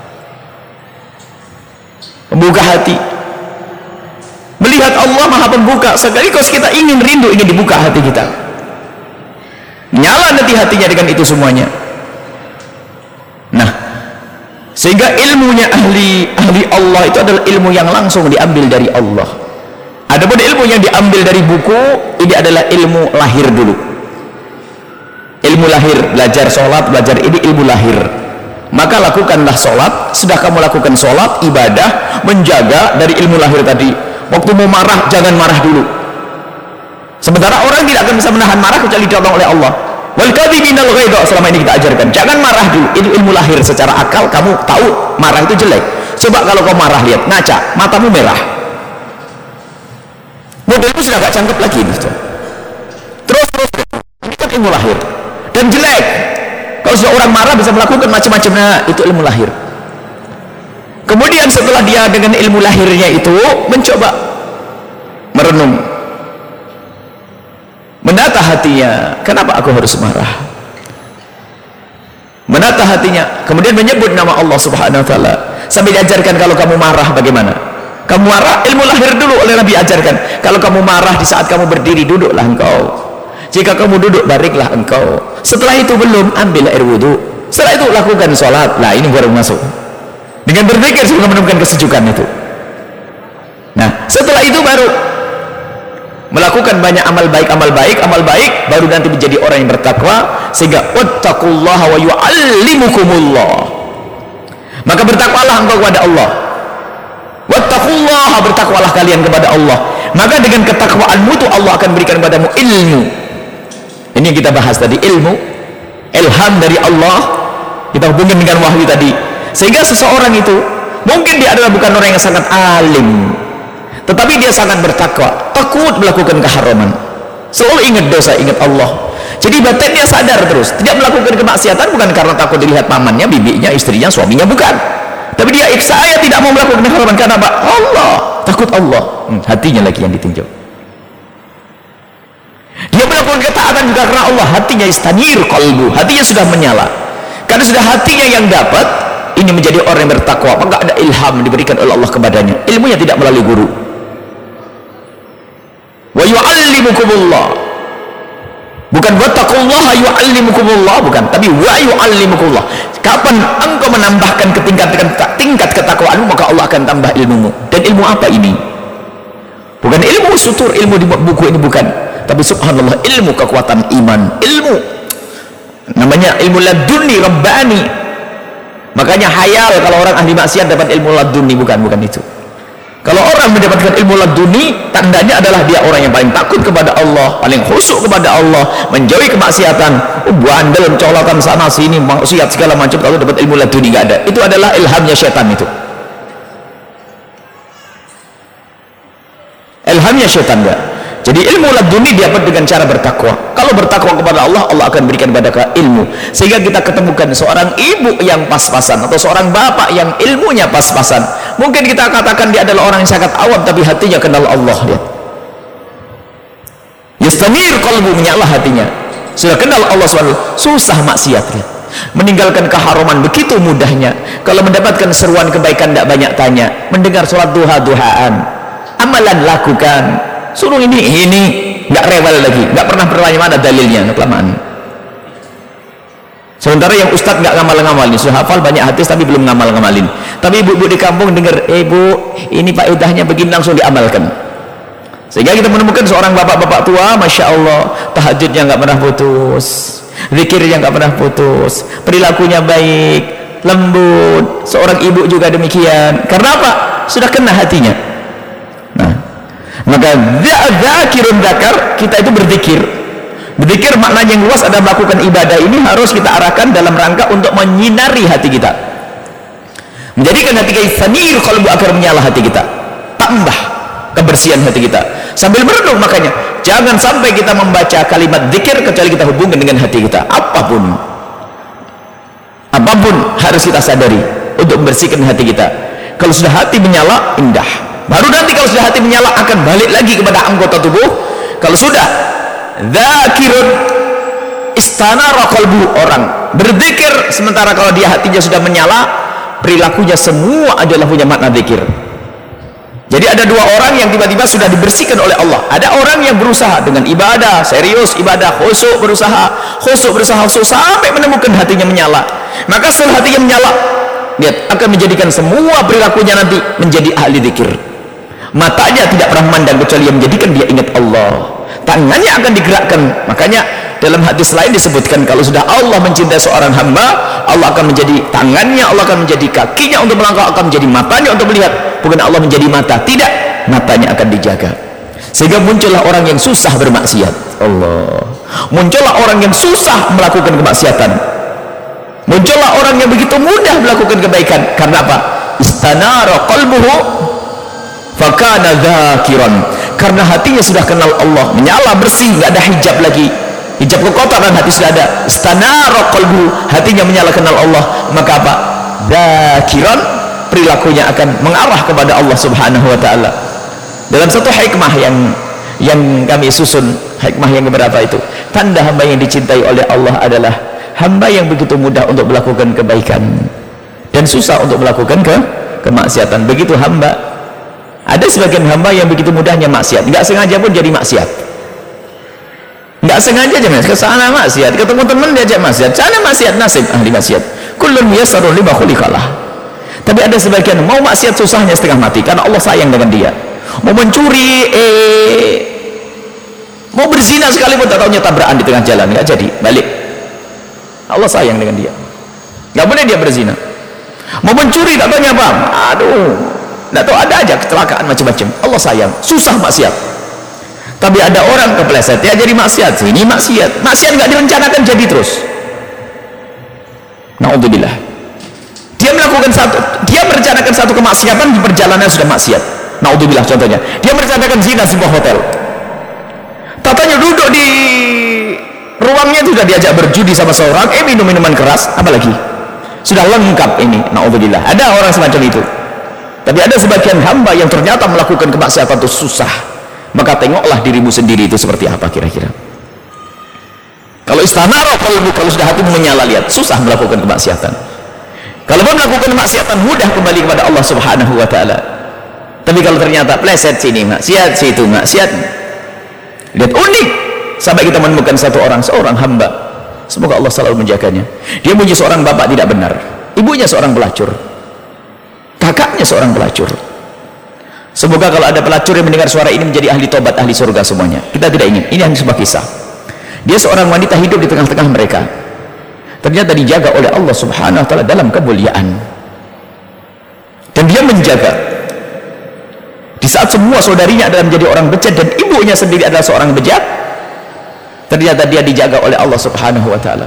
membuka hati, melihat Allah maha pembuka. Sekaligus kita ingin rindu, ingin dibuka hati kita, nyala nanti hatinya dengan itu semuanya. Nah, sehingga ilmunya ahli ahli Allah itu adalah ilmu yang langsung diambil dari Allah. Adapun ilmu yang diambil dari buku, ini adalah ilmu lahir dulu. Ilmu lahir, belajar sholat, belajar ini ilmu lahir. Maka lakukanlah sholat. Sudah kamu lakukan sholat, ibadah, menjaga dari ilmu lahir tadi. Waktu mau marah, jangan marah dulu. Sementara orang tidak akan bisa menahan marah kecuali ditolong oleh Allah. Wal kadhiminal ghaidha, selama ini kita ajarkan, jangan marah dulu. Itu ilmu lahir. Secara akal kamu tahu marah itu jelek. Coba kalau kau marah, lihat, ngaca, matamu merah, modelmu sudah gak cangkep lagi. Terus terus, ini kan ilmu lahir dan jelek. Kalau sudah orang marah bisa melakukan macam-macam, nah itu ilmu lahir. Kemudian setelah dia dengan ilmu lahirnya itu mencoba merenung, menata hatinya, kenapa aku harus marah, menata hatinya, kemudian menyebut nama Allah Subhanahu wa taala. Sampai diajarkan kalau kamu marah bagaimana. Kamu marah, ilmu lahir dulu oleh Nabi ajarkan. Kalau kamu marah di saat kamu berdiri, duduklah engkau. Jika kamu duduk, baliklah engkau. Setelah itu belum, ambil air wudhu. Setelah itu lakukan sholat. Nah, ini baru masuk. Dengan berzikir sehingga menemukan kesejukan itu. Nah, setelah itu baru melakukan banyak amal baik, amal baik, amal baik, baru nanti menjadi orang yang bertakwa. Sehingga wattaqullaha wa yu'allimukumullah. Maka bertakwalah engkau kepada Allah. Wattaqullaha, bertakwalah kalian kepada Allah. Maka dengan ketakwaanmu itu Allah akan berikan kepadamu ilmu. Ini yang kita bahas tadi, ilmu, ilham dari Allah, kita hubungkan dengan wahyu tadi. Sehingga seseorang itu mungkin dia adalah bukan orang yang sangat alim, tetapi dia sangat bertakwa, takut melakukan keharaman, selalu ingat dosa, ingat Allah. Jadi batinnya sadar terus, tidak melakukan kemaksiatan bukan karena takut dilihat pamannya, bibinya, istrinya, suaminya, bukan. Tapi dia, saya tidak mau melakukan keharaman karena apa? Allah, takut Allah. Hmm, hatinya lagi yang ditinjau. Dia melakukan ketaatan juga karena Allah, hatinya istanir qalbu, hatinya sudah menyala. Karena sudah hatinya yang dapat, ini menjadi orang yang bertakwa. Maka ada ilham diberikan oleh Allah kepadanya. Ilmunya tidak melalui guru. Wa yu'allimukumullah, bukan wattaqullaha yu'allimukumullah, bukan, tapi wa yu'allimukumullah. Kapan engkau menambahkan ketingkatan tingkat ketakwaanmu, maka Allah akan tambah ilmumu. Dan ilmu apa ini? Bukan ilmu sutur, ilmu di buku ini, bukan. Tapi subhanallah, ilmu kekuatan iman, ilmu namanya ilmu laduni rabbani. Makanya hayal kalau orang ahli maksiat dapat ilmu laduni, bukan, bukan itu. Kalau orang mendapatkan ilmu laduni, tandanya adalah dia orang yang paling takut kepada Allah, paling khusyuk kepada Allah, menjauhi kemaksiatan. Oh, bandel, mencolatan sana sini, maksiat segala macam. Kalau dapat ilmu laduni, nggak ada. Itu adalah ilhamnya setan itu. Ilhamnya setan, enggak. Jadi ilmu laduni dapat dengan cara bertakwa. Kalau bertakwa kepada Allah, Allah akan berikan kepada kita ilmu. Sehingga kita ketemukan seorang ibu yang pas-pasan, atau seorang bapak yang ilmunya pas-pasan. Mungkin kita katakan dia adalah orang yang sangat awam, tapi hatinya kenal Allah. Lihat, yastanir qalbu, menyala hatinya, sudah kenal Allah subhanahu wa taala. Susah maksiat, lihat, meninggalkan keharaman begitu mudahnya. Kalau mendapatkan seruan kebaikan tidak banyak tanya, mendengar sholat duha-duhaan, amalan lakukan, suruh ini ini, nggak rewel lagi, nggak pernah bertanya mana dalilnya, kelamaan. Sementara yang ustadz nggak ngamal-ngamalin, sudah hafal banyak hadis tapi belum ngamal-ngamalin. Tapi ibu-ibu di kampung dengar, eh bu, ini faedahnya begini, langsung diamalkan. Sehingga kita menemukan seorang bapak-bapak tua, masya Allah, tahajudnya nggak pernah putus, zikirnya nggak pernah putus, perilakunya baik, lembut. Seorang ibu juga demikian. Karena apa? Sudah kena hatinya. Nah, maka dzakirun dzakar, kita itu berzikir. Berzikir maknanya yang luas adalah melakukan ibadah ini harus kita arahkan dalam rangka untuk menyinari hati kita, menjadikan hati kita sanir qalbu, agar menyala hati kita, tambah kebersihan hati kita sambil merenung. Makanya jangan sampai kita membaca kalimat zikir kecuali kita hubungkan dengan hati kita. Apapun apapun harus kita sadari untuk membersihkan hati kita. Kalau sudah hati menyala, indah. Baru nanti kalau sudah hati menyala akan balik lagi kepada anggota tubuh. Kalau sudah dzakirun istanara qalbu, orang berzikir sementara kalau dia hatinya sudah menyala, perilakunya semua adalah punya makna zikir. Jadi ada dua orang yang tiba-tiba sudah dibersihkan oleh Allah. Ada orang yang berusaha dengan ibadah, serius ibadah, khusyuk berusaha, khusyuk berusaha, khusyuk sampai menemukan hatinya menyala. Maka setelah hatinya menyala, lihat, akan menjadikan semua perilakunya nanti menjadi ahli zikir. Matanya tidak pernah memandang kecuali yang menjadikan dia ingat Allah. Tangannya akan digerakkan. Makanya dalam hadis lain disebutkan kalau sudah Allah mencintai seorang hamba, Allah akan menjadi tangannya, Allah akan menjadi kakinya untuk melangkah, akan menjadi matanya untuk melihat. Bukan Allah menjadi mata, tidak, matanya akan dijaga. Sehingga muncullah orang yang susah bermaksiat. Allah. Muncullah orang yang susah melakukan kemaksiatan. Muncullah orang yang begitu mudah melakukan kebaikan. Karena apa? Istanara qalbuhu fakana dzakiran. Karena hatinya sudah kenal Allah, menyala bersih, nggak ada hijab lagi. Hijab kekotoran hati sudah ada. Istanara qalbu, hatinya menyala kenal Allah. Maka apa? Dzakiran, perilakunya akan mengarah kepada Allah Subhanahu wa taala. Dalam satu hikmah yang yang kami susun, hikmah yang beberapa itu, tanda hamba yang dicintai oleh Allah adalah hamba yang begitu mudah untuk melakukan kebaikan dan susah untuk melakukan ke kemaksiatan. Begitu hamba. Ada sebagian hamba yang begitu mudahnya maksiat, nggak sengaja pun jadi maksiat, nggak sengaja aja mas, kesana maksiat, ketemu teman diajak maksiat, sana maksiat, nasib ahli maksiat. Kullun muyassarun lima khuliqalah. Tapi ada sebagian mau maksiat susahnya setengah mati karena Allah sayang dengan dia. Mau mencuri, eh, mau berzina sekalipun tak tahunya tabrakan di tengah jalan, nggak jadi, balik. Allah sayang dengan dia, nggak boleh dia berzina. Mau mencuri tak tahunya apa, aduh, nggak tahu, ada aja kecelakaan macam-macam. Allah sayang, susah maksiat. Tapi ada orang kepleset, ya jadi maksiat, sini maksiat, maksiat nggak direncanakan jadi terus. Na'udzubillah. Dia melakukan satu, dia merencanakan satu kemaksiatan, di perjalanan sudah maksiat. Na'udzubillah contohnya. Dia merencanakan zina sebuah hotel. Tatanya duduk di ruangnya sudah diajak berjudi sama seorang, eh minum minuman keras, apalagi sudah lengkap ini. Na'udzubillah. Ada orang semacam itu. Tapi ada sebagian hamba yang ternyata melakukan kemaksiatan itu susah. Maka tengoklah dirimu sendiri itu seperti apa kira-kira. Kalau istanara qalbu, kalau sudah hatimu menyala, lihat, susah melakukan kemaksiatan. Kalau mau melakukan kemaksiatan mudah kembali kepada Allah Subhanahu wa taala. Tapi kalau ternyata pleset sini maksiat, situ maksiat, lihat, unik sampai kita menemukan satu orang, seorang hamba, semoga Allah selalu menjaganya. Dia punya seorang bapak tidak benar, ibunya seorang pelacur, kakaknya seorang pelacur. Semoga kalau ada pelacur yang mendengar suara ini menjadi ahli tobat, ahli surga semuanya. Kita tidak ingin, ini hanya sebuah kisah. Dia seorang wanita hidup di tengah-tengah mereka, ternyata dijaga oleh Allah Subhanahu wa taala dalam kemuliaan. Dan dia menjaga di saat semua saudarinya adalah menjadi orang bejat dan ibunya sendiri adalah seorang bejat, ternyata dia dijaga oleh Allah Subhanahu wa taala.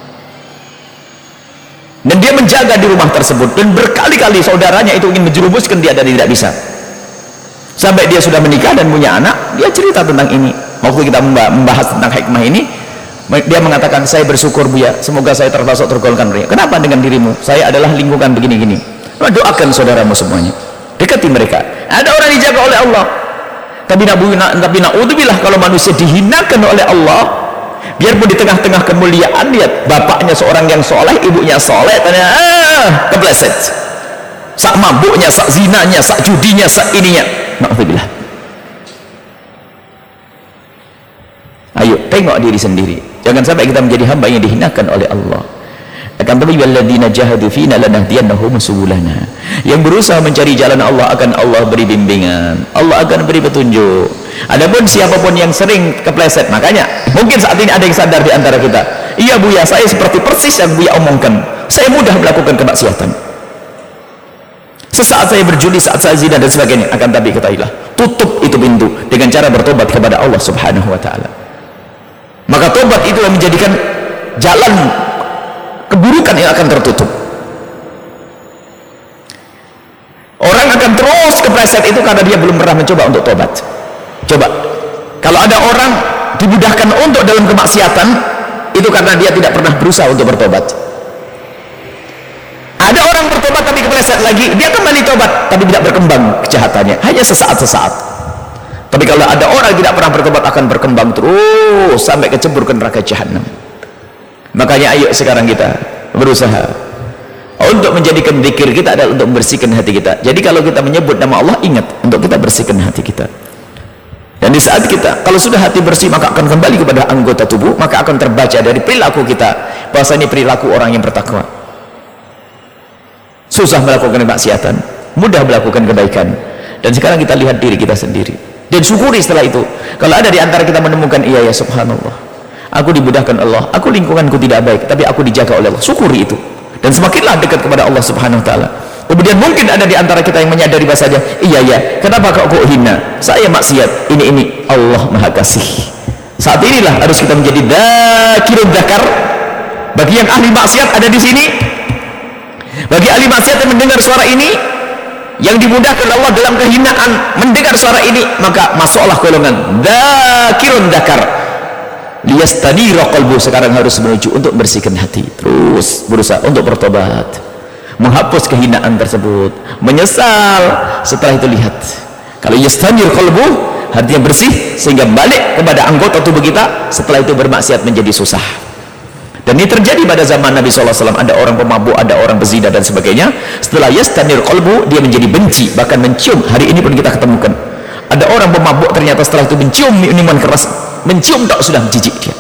Dan dia menjaga di rumah tersebut, dan berkali-kali saudaranya itu ingin menjerumuskan dia dan tidak bisa. Sampai dia sudah menikah dan punya anak, dia cerita tentang ini. Waktu kita membahas tentang hikmah ini, dia mengatakan, saya bersyukur Buya, semoga saya termasuk tergolongkan mereka. Kenapa dengan dirimu? Saya adalah lingkungan begini-gini. Doakan saudaramu semuanya, dekati mereka. Ada orang dijaga oleh Allah. Tapi na'udzubillah, kalau manusia dihinakan oleh Allah, biarpun di tengah-tengah kemuliaan, lihat, bapaknya seorang yang soleh, ibunya soleh, tanya, ah, kepleset, sak mabuknya, sak zinanya, sak judinya, sak ininya. Na'udzubillah. Ayo tengok diri sendiri, jangan sampai kita menjadi hamba yang dihinakan oleh Allah. Akan tetapi walladzina jahadu fina lanahdiyannahum subulana, yang berusaha mencari jalan Allah akan Allah beri bimbingan, Allah akan beri petunjuk. Adapun siapapun yang sering kepleset, makanya mungkin saat ini ada yang sadar di antara kita, iya Buya, saya seperti persis yang Buya omongkan, Saya mudah melakukan kemaksiatan. Sesaat saya berjudi, saat saya zina dan sebagainya. Akan tapi ketahuilah, tutup itu pintu dengan cara bertobat kepada Allah Subhanahu wa taala. Maka tobat itu yang menjadikan jalan keburukan yang akan tertutup. Orang akan terus kepleset itu karena dia belum pernah mencoba untuk tobat. Coba, kalau ada orang dimudahkan untuk dalam kemaksiatan, itu karena dia tidak pernah berusaha untuk bertobat. Ada orang bertobat tapi kepleset lagi, dia kembali tobat tapi tidak berkembang kejahatannya, hanya sesaat-sesaat. Tapi kalau ada orang tidak pernah bertobat, akan berkembang terus sampai kecebur ke neraka jahanam. Makanya ayo sekarang kita berusaha untuk menjadikan zikir kita adalah untuk membersihkan hati kita. Jadi kalau kita menyebut nama Allah, ingat untuk kita bersihkan hati kita. Dan di saat kita, kalau sudah hati bersih, maka akan kembali kepada anggota tubuh, maka akan terbaca dari perilaku kita bahwa ini perilaku orang yang bertakwa. Susah melakukan kemaksiatan, mudah melakukan kebaikan. Dan sekarang kita lihat diri kita sendiri dan syukuri setelah itu. Kalau ada di antara kita menemukan, iya ya subhanallah, aku dimudahkan Allah, aku lingkunganku tidak baik tapi aku dijaga oleh Allah, syukuri itu dan semakinlah dekat kepada Allah Subhanahu wa taala. Kemudian mungkin ada di antara kita yang menyadari bahasanya, iya ya, kenapa kau kok hina, saya maksiat, ini ini Allah maha kasih. Saat inilah harus kita menjadi dzakirun dzakar. Bagi yang ahli maksiat ada di sini, bagi ahli maksiat yang mendengar suara ini, yang dimudahkan Allah dalam kehinaan mendengar suara ini, maka masuklah golongan dzakirun dzakar. Liyastadira qalbu, sekarang harus menuju untuk bersihkan hati, terus berusaha untuk bertobat, menghapus kehinaan tersebut, menyesal. Setelah itu lihat, kalau yastanir qalbu, hati yang bersih sehingga balik kepada anggota tubuh kita, setelah itu bermaksiat menjadi susah. Dan ini terjadi pada zaman Nabi shallallahu alaihi wasallam. Ada orang pemabuk, ada orang pezina dan sebagainya. Setelah yastanir qalbu, dia menjadi benci, bahkan mencium. Hari ini pun kita ketemukan ada orang pemabuk, ternyata setelah itu mencium minuman keras, mencium tak sudah jijik dia.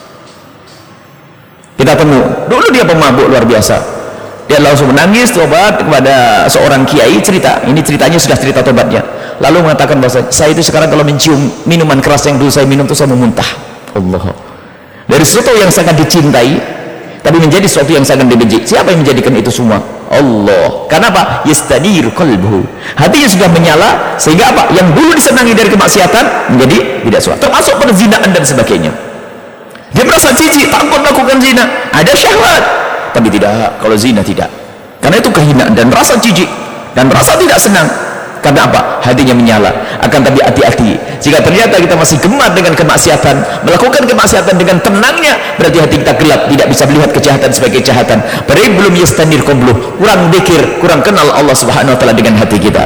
Kita temu, dulu dia pemabuk luar biasa, dia langsung menangis tobat kepada seorang kiai, cerita, ini ceritanya sudah cerita tobatnya, lalu mengatakan bahwa saya itu sekarang kalau mencium minuman keras yang dulu saya minum itu saya memuntah. Allah, dari sesuatu yang sangat dicintai tapi menjadi sesuatu yang sangat dibenci. Siapa yang menjadikan itu semua? Allah. Kenapa? Yastadir qalbuhu, hatinya sudah menyala sehingga apa yang dulu disenangi dari kemaksiatan menjadi tidak suka, termasuk perzinaan dan sebagainya. Dia merasa jijik, takut melakukan zina, ada syahwat tapi tidak, kalau zina tidak, karena itu kehinaan dan rasa jijik dan rasa tidak senang. Karena apa? Hatinya menyala. Akan tapi hati-hati, jika ternyata kita masih gemar dengan kemaksiatan, melakukan kemaksiatan dengan tenangnya, berarti hati kita gelap, tidak bisa melihat kejahatan sebagai kejahatan. Berarti belum yastanir qalbuh, kurang dzikir, kurang kenal Allah Subhanahu wa taala dengan hati kita.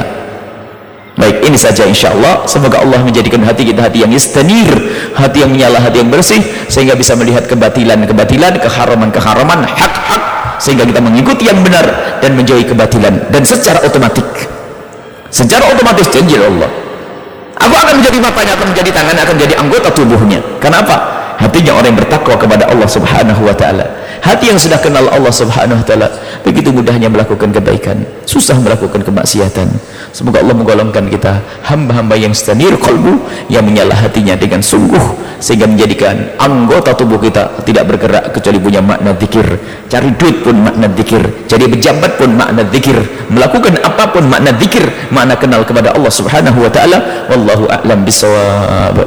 Baik, ini saja insyaallah. Semoga Allah menjadikan hati kita hati yang yastanir, hati yang menyala, hati yang bersih, sehingga bisa melihat kebatilan-kebatilan, keharaman-keharaman, hak-hak, sehingga kita mengikuti yang benar dan menjauhi kebatilan. Dan secara otomatis secara otomatis janji Allah, aku akan menjadi matanya, akan menjadi tangannya, akan menjadi anggota tubuhnya. Kenapa? Hatinya orang yang bertakwa kepada Allah Subhanahu wa taala. Hati yang sudah kenal Allah Subhanahu wa taala, begitu mudahnya melakukan kebaikan, susah melakukan kemaksiatan. Semoga Allah menggolongkan kita hamba-hamba yang yastanir qalbu, yang menyala hatinya dengan sungguh, sehingga menjadikan anggota tubuh kita tidak bergerak kecuali punya makna zikir. Cari duit pun makna zikir, jadi pejabat pun makna zikir, melakukan apapun makna zikir, makna kenal kepada Allah Subhanahu wa taala. Wallahu a'lam bishawab.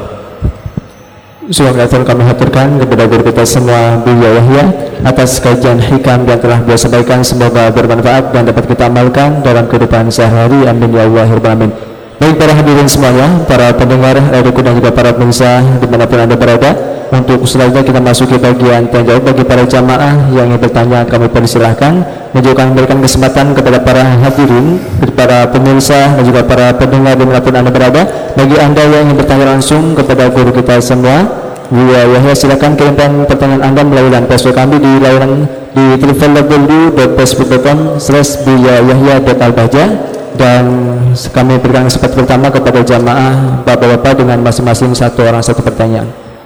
Subhanallah, kami haturkan kepada guru kita semua, Buya Yahya, atas kajian hikam yang telah beliau sampaikan. Semoga bermanfaat dan dapat kita amalkan dalam kehidupan sehari. Amin ya Allah ya Rabbal alamin. Baik para hadirin semuanya, para pendengar radio dan juga para pemirsa dimanapun anda berada, untuk selanjutnya kita masuki bagian tanya jawab. Bagi para jamaah yang ingin bertanya, kami persilahkan menunjukkan memberikan kesempatan kepada para hadirin, para pemirsa dan juga para pendengar dimanapun anda berada. Bagi anda yang ingin bertanya langsung kepada guru kita semua, Buya Yahya, silakan kirimkan pertanyaan anda melalui laman Facebook kami di layanan di w w w dot facebook dot com slash buya yahya dot al bahjah. Dan kami berikan kesempatan pertama kepada jamaah bapak-bapak dengan masing-masing satu orang satu pertanyaan.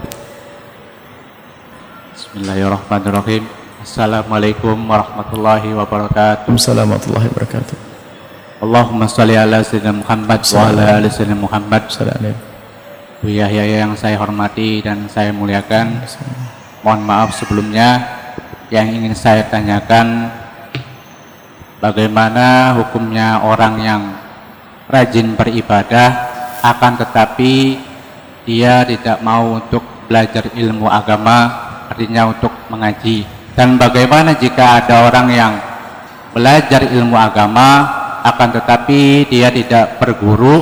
Bismillahirrahmanirrahim. Assalamualaikum warahmatullahi wabarakatuh. Waalaikumsalam warahmatullahi wabarakatuh. Allahumma sholli ala sayyidina Muhammad wa ala ali sayyidina Muhammad. Bu Yahya yang saya hormati dan saya muliakan, mohon maaf sebelumnya. Yang ingin saya tanyakan, bagaimana hukumnya orang yang rajin beribadah akan tetapi dia tidak mau untuk belajar ilmu agama, artinya untuk mengaji. Dan bagaimana jika ada orang yang belajar ilmu agama akan tetapi dia tidak berguru,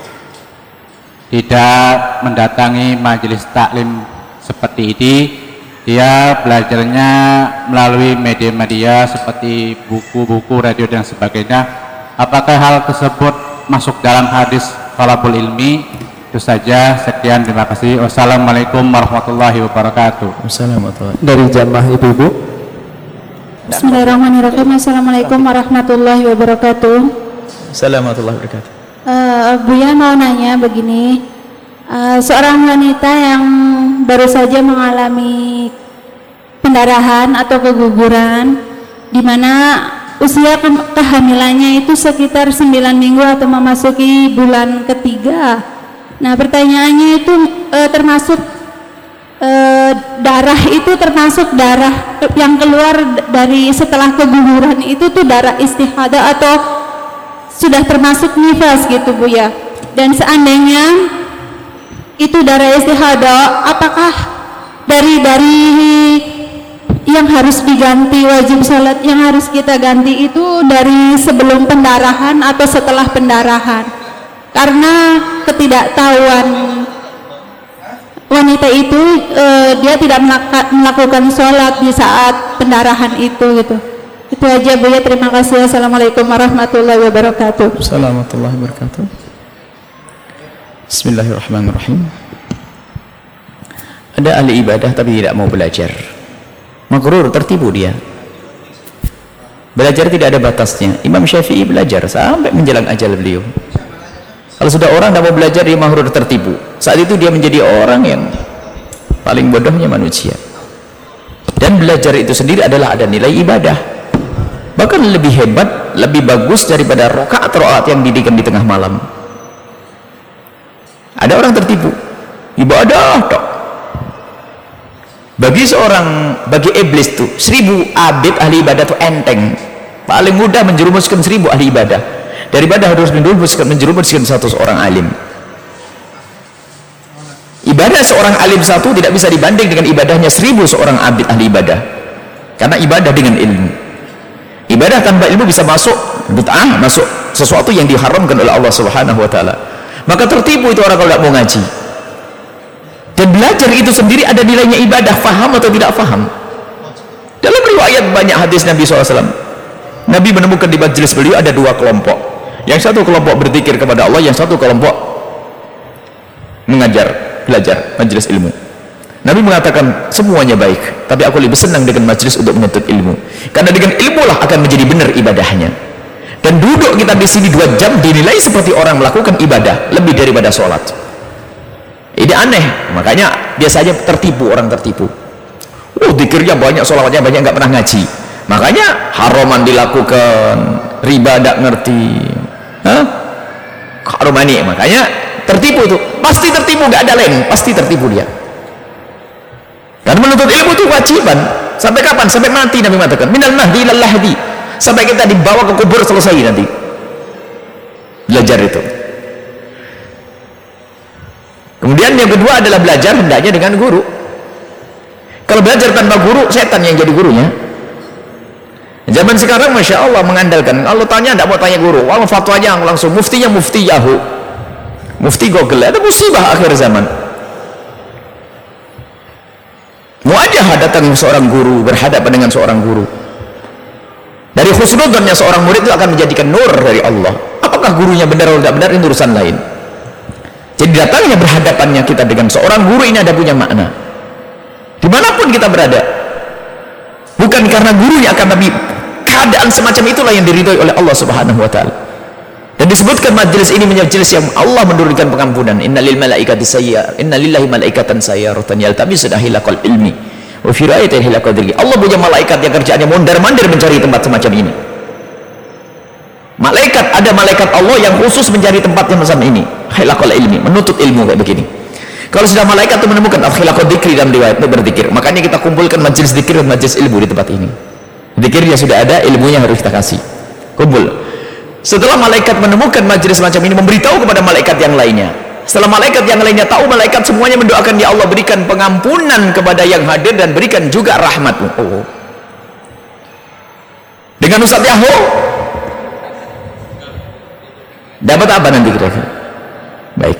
tidak mendatangi majelis taklim seperti ini, dia belajarnya melalui media-media seperti buku-buku, radio dan sebagainya. Apakah hal tersebut masuk dalam hadis talabul ilmi? Itu saja, sekian, terima kasih. Wassalamualaikum warahmatullahi wabarakatuh. Wassalamualaikum. Dari jamaah ibu-ibu. Bismillahirrahmanirrahim. Assalamualaikum warahmatullahi wabarakatuh. Assalamualaikum warahmatullahi wabarakatuh. Uh, Buya mau nanya begini, uh, seorang wanita yang baru saja mengalami pendarahan atau keguguran, di mana usia ke kehamilannya itu sekitar sembilan minggu atau memasuki bulan ketiga. Nah, pertanyaannya itu uh, termasuk uh, darah itu termasuk darah yang keluar dari setelah keguguran itu tuh darah istihadah atau sudah termasuk nifas gitu Bu ya? Dan seandainya itu darah istihadah, apakah dari dari yang harus diganti wajib sholat yang harus kita ganti itu dari sebelum pendarahan atau setelah pendarahan? Karena ketidaktahuan wanita itu e, dia tidak melakukan sholat di saat pendarahan itu gitu. Itu aja Bu ya, terima kasih. Assalamualaikum warahmatullahi wabarakatuh. Assalamualaikum warahmatullahi wabarakatuh. Bismillahirrahmanirrahim. Ada ahli ibadah tapi tidak mau belajar, maghrur, tertipu dia. Belajar tidak ada batasnya. Imam Syafi'i belajar sampai menjelang ajal beliau. Kalau sudah orang tidak mau belajar, dia maghrur, tertipu. Saat itu dia menjadi orang yang paling bodohnya manusia. Dan belajar itu sendiri adalah ada nilai ibadah, bahkan lebih hebat, lebih bagus daripada rakaat-rakaat yang didikan di tengah malam. Ada orang tertipu, ibadah tok. Bagi seorang, bagi iblis tuh seribu abid ahli ibadah tuh enteng, paling mudah menjerumuskan seribu ahli ibadah daripada harus menjerumuskan menjerumuskan satu seorang alim. Ibadah seorang alim satu tidak bisa dibanding dengan ibadahnya seribu seorang abid ahli ibadah, karena ibadah dengan ilmu. Ibadah tanpa ilmu bisa masuk bid'ah, masuk sesuatu yang diharamkan oleh Allah Subhanahu wa taala. Maka tertipu itu orang kalau tidak mau ngaji. Dan belajar itu sendiri ada nilainya ibadah, faham atau tidak faham. Dalam riwayat banyak hadis Nabi shallallahu alaihi wasallam, Nabi menemukan di majelis beliau ada dua kelompok. Yang satu kelompok berzikir kepada Allah, yang satu kelompok mengajar, belajar, majelis ilmu. Nabi mengatakan semuanya baik, tapi aku lebih senang dengan majelis untuk menuntut ilmu, karena dengan ilmu lah akan menjadi benar ibadahnya. Dan duduk kita di sini dua jam dinilai seperti orang melakukan ibadah lebih daripada sholat. Ini aneh, makanya biasanya tertipu, orang tertipu. Oh, zikirnya banyak, sholawatnya banyak, nggak pernah ngaji, makanya haraman dilakukan, riba tidak ngerti, hah? Haromani, makanya tertipu itu, pasti tertipu, nggak ada lain, pasti tertipu dia. Dan menuntut ilmu itu kewajiban. Sampai kapan? Sampai mati. Nabi mengatakan minal mahdi ilal lahdi, sampai kita dibawa ke kubur selesai nanti belajar itu. Kemudian yang kedua adalah belajar hendaknya dengan guru. Kalau belajar tanpa guru, setan yang jadi gurunya. Zaman sekarang Masya Allah mengandalkan, kalau tanya tidak mau tanya guru, walau fatwanya langsung, muftinya mufti Yahoo, mufti Google. Ada musibah akhir zaman. Muajah datang seorang guru, berhadapan dengan seorang guru. Dari husnudzonnya seorang murid itu akan menjadikan nur dari Allah. Apakah gurunya benar atau tidak benar, ini urusan lain. Jadi datangnya berhadapannya kita dengan seorang guru ini ada punya makna. Dimanapun kita berada, bukan karena gurunya, akan tapi keadaan semacam itulah yang diridhoi oleh Allah Subhanahu wa taala. Dan disebutkan majelis ini majelis yang Allah menurunkan pengampunan. Innalil malaikati sayyar, innalillahi malaikatan sayyaratan yaltamisuna hilaqal ilmi wa fi ra'ayatin hilaqal dzikri. Allah punya malaikat yang kerjaannya mondar-mandir mencari tempat semacam ini. Malaikat, ada malaikat Allah yang khusus mencari tempat yang macam ini, hilaqal ilmi, menuntut ilmu kayak begini. Kalau sudah malaikat itu menemukan hilaqal dzikri dalam riwayat itu berzikir, makanya kita kumpulkan majelis zikir dan majelis ilmu di tempat ini. Zikirnya sudah ada, ilmunya harus kita kasih. kumpul. Setelah malaikat menemukan majelis macam ini, memberitahu kepada malaikat yang lainnya. Setelah malaikat yang lainnya tahu, malaikat semuanya mendoakan, ya Allah berikan pengampunan kepada yang hadir dan berikan juga rahmat-Mu. Oh. Dengan Ustaz Yahya dapat apa nanti kira-kira? Baik,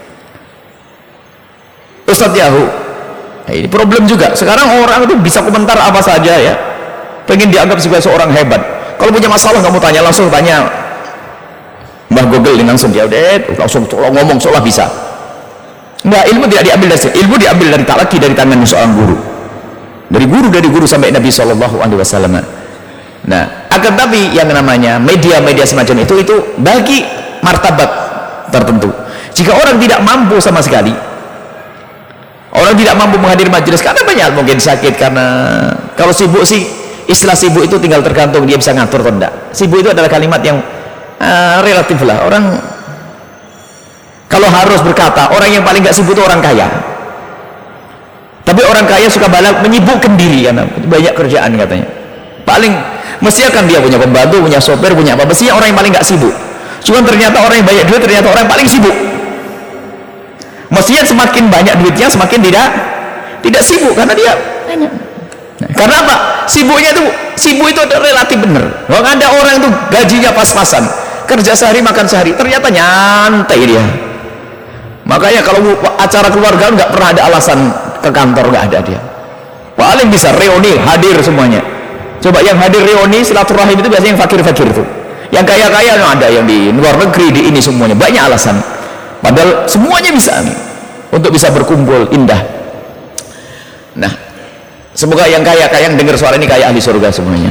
Ustaz Yahya, nah, ini problem juga. Sekarang orang itu bisa komentar apa saja ya, pengen dianggap sebagai seorang hebat. Kalau punya masalah kamu tanya langsung, tanya Mbah Google ini langsung, dia udah langsung ngomong seolah bisa. Enggak, ilmu tidak diambil dari ilmu diambil dari talaki, dari tangan seorang guru, dari guru dari guru sampai Nabi Shallallahu Alaihi Wasallam. Nah, akan tapi yang namanya media-media semacam itu itu bagi martabat tertentu. Jika orang tidak mampu sama sekali, orang tidak mampu menghadiri majelis karena banyak mungkin sakit, karena kalau sibuk sih, istilah sibuk itu tinggal tergantung dia bisa ngatur atau enggak. Sibuk itu adalah kalimat yang uh, relatif lah. Orang kalau harus berkata, orang yang paling nggak sibuk itu orang kaya. Tapi orang kaya suka banget menyibukkan diri karena banyak kerjaan katanya. Paling mesti akan dia punya pembantu, punya sopir, punya apa, mestinya orang yang paling nggak sibuk. Cuman ternyata orang yang banyak duit ternyata orang yang paling sibuk. Mestinya semakin banyak duitnya semakin tidak tidak sibuk karena dia banyak. Nah, karena apa? Sibuknya itu sibuk itu ada relatif benar. Kalau ada orang itu gajinya pas-pasan, kerja sehari makan sehari, ternyata nyantai dia. Makanya kalau acara keluarga nggak pernah ada alasan ke kantor, nggak ada dia. Paling bisa reuni, hadir semuanya. Coba yang hadir reuni silaturahim itu biasanya yang fakir-fakir itu. Yang kaya-kaya ada yang di luar negeri, di ini semuanya banyak alasan. Padahal semuanya bisa nih, untuk bisa berkumpul indah. Nah, semoga yang kaya-kaya yang dengar suara ini kayak ahli surga semuanya.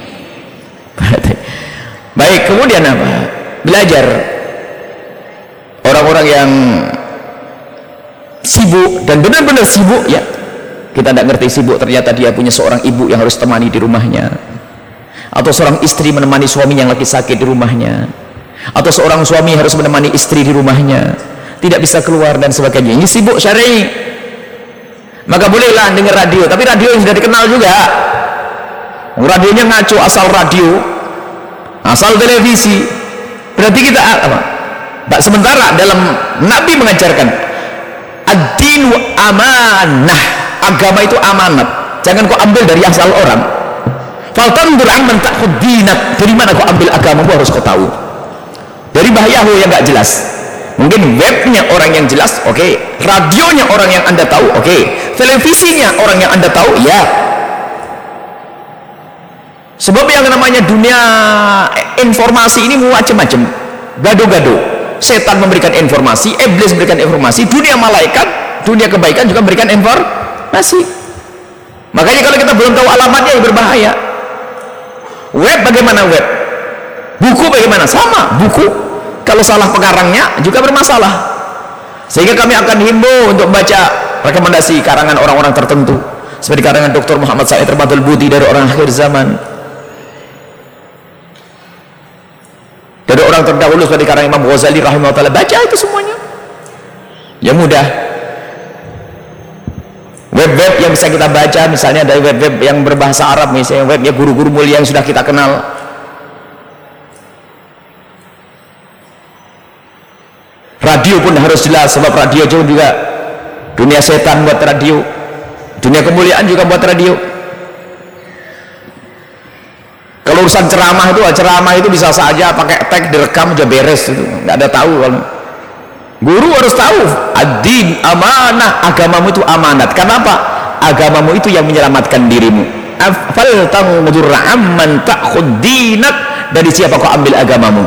Baik, kemudian apa? Belajar. Orang-orang yang sibuk dan benar-benar sibuk ya, kita tidak ngerti sibuk, ternyata dia punya seorang ibu yang harus temani di rumahnya, atau seorang istri menemani suami yang lagi sakit di rumahnya, atau seorang suami harus menemani istri di rumahnya, tidak bisa keluar dan sebagainya. Ini sibuk syar'i. Maka bolehlah dengar radio, tapi radio yang sudah dikenal juga. Radionya ngaco, asal radio, asal televisi. Berarti kita apa? Tak sementara dalam Nabi mengajarkan ad-dinu amanah, agama itu amanat. Jangan kau ambil dari asal orang. Faltandur amman ta'khud dinak, dari mana kau ambil agama, kau harus kau tahu. Dari bahyahu yang enggak jelas. Mungkin webnya orang yang jelas, oke. Okay. Radionya orang yang Anda tahu, oke. Okay. Televisinya orang yang Anda tahu, ya. Sebab yang namanya dunia informasi ini macam-macam, gado-gado. Setan memberikan informasi, iblis memberikan informasi, dunia malaikat, dunia kebaikan juga memberikan informasi. Makanya kalau kita belum tahu alamatnya, yang berbahaya. Web bagaimana web? Buku bagaimana? Sama, buku kalau salah pengarangnya juga bermasalah. Sehingga kami akan himbau untuk baca rekomendasi karangan orang-orang tertentu, seperti karangan Doktor Muhammad Said Terbatul Budi dari orang akhir zaman, dari orang terdahulu seperti karangan Imam Ghazali rahimahullah. Baca itu semuanya ya, mudah. Web-web yang bisa kita baca misalnya dari web-web yang berbahasa Arab, misalnya webnya guru-guru mulia yang sudah kita kenal. Radio pun harus jelas, sebab radio juga dunia setan buat radio, dunia kemuliaan juga buat radio. Kalau urusan ceramah itu, ceramah itu bisa saja pakai tag direkam aja beres, itu nggak ada tahu. Kalau guru harus tahu ad-din amanah, agamamu itu amanat. Kenapa? Agamamu itu yang menyelamatkan dirimu. Afal tandur amman ta'khud dinak, dari siapa kau ambil agamamu.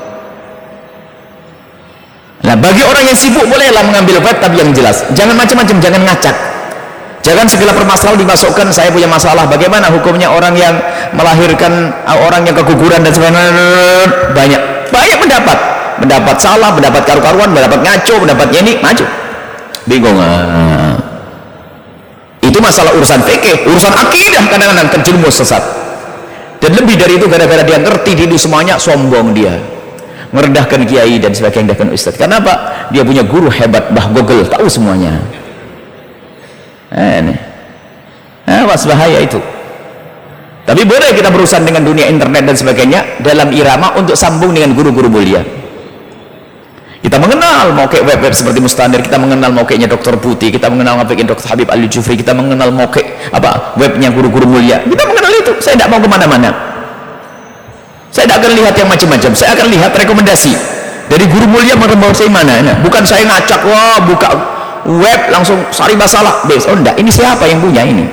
Nah, bagi orang yang sibuk bolehlah mengambil web, tapi yang jelas, jangan macam-macam, jangan ngacak. Jangan segala permasalahan dimasukkan, saya punya masalah, bagaimana hukumnya orang yang melahirkan, orang yang keguguran dan sebagainya. Banyak, banyak pendapat, pendapat salah, pendapat karu-karuan, pendapat ngaco, pendapatnya ini maju. Bingung. Ah. Itu masalah urusan fikih, urusan akidah kadang-kadang terjerumus sesat. Dan lebih dari itu, gara-gara dia ngerti diri semuanya, sombong dia, merendahkan kiai dan sebagainya, merendahkan ustaz. Kenapa? Dia punya guru hebat, Mbah Google, tahu semuanya. Eh, ini. Eh, was bahaya itu. Tapi boleh kita berurusan dengan dunia internet dan sebagainya dalam irama untuk sambung dengan guru-guru mulia. Kita mengenal mauke web-web seperti Mustanir, kita mengenal maukenya Doktor Putih, kita mengenal maukenya Doktor Habib Al-Jufri, kita mengenal mauke apa webnya guru-guru mulia. Kita mengenal itu. Saya tidak mau kemana-mana. Saya tidak akan lihat yang macam-macam. Saya akan lihat rekomendasi dari guru mulia merembau saya mana. Nah, bukan saya ngacak, wah buka web langsung sari masalah. Oh enggak, ini siapa yang punya ini?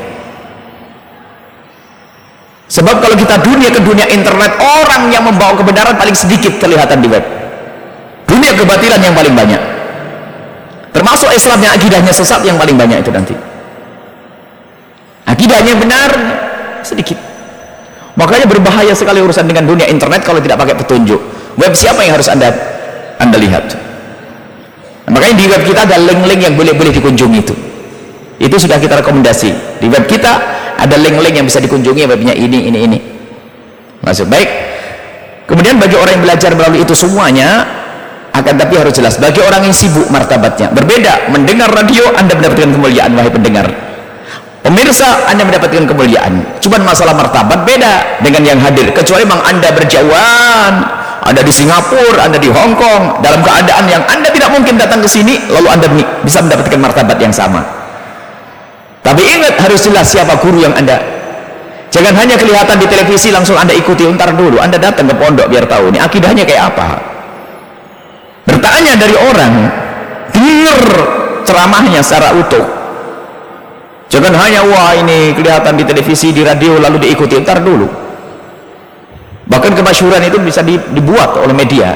Sebab kalau kita dunia ke dunia internet, orang yang membawa kebenaran paling sedikit kelihatan di web. Dunia kebatilan yang paling banyak. Termasuk Islam yang akidahnya sesat yang paling banyak itu nanti. Akidahnya benar sedikit. Makanya berbahaya sekali urusan dengan dunia internet kalau tidak pakai petunjuk. Web siapa yang harus anda anda lihat? Nah, makanya di web kita ada link-link yang boleh-boleh dikunjungi itu. Itu sudah kita rekomendasi. Di web kita ada link-link yang bisa dikunjungi, webnya ini, ini, ini. Masuk baik. Kemudian bagi orang yang belajar melalui itu semuanya, akan tapi harus jelas. Bagi orang yang sibuk martabatnya berbeda. Mendengar radio Anda mendapatkan kemuliaan, wahai pendengar. Pemirsa Anda mendapatkan kemuliaan. Cuman masalah martabat beda dengan yang hadir. Kecuali memang Anda berjauhan, Anda di Singapura, Anda di Hong Kong, dalam keadaan yang Anda tidak mungkin datang ke sini, lalu Anda bisa mendapatkan martabat yang sama. Tapi ingat, harus jelas siapa guru yang Anda. Jangan hanya kelihatan di televisi langsung Anda ikuti. Ntar dulu Anda datang ke pondok biar tahu ini akidahnya kayak apa. Bertanya dari orang, dengar ceramahnya secara utuh. Jangan hanya wah ini kelihatan di televisi, di radio lalu diikuti. Ntar dulu. Bahkan kemasyhuran itu bisa dibuat oleh media.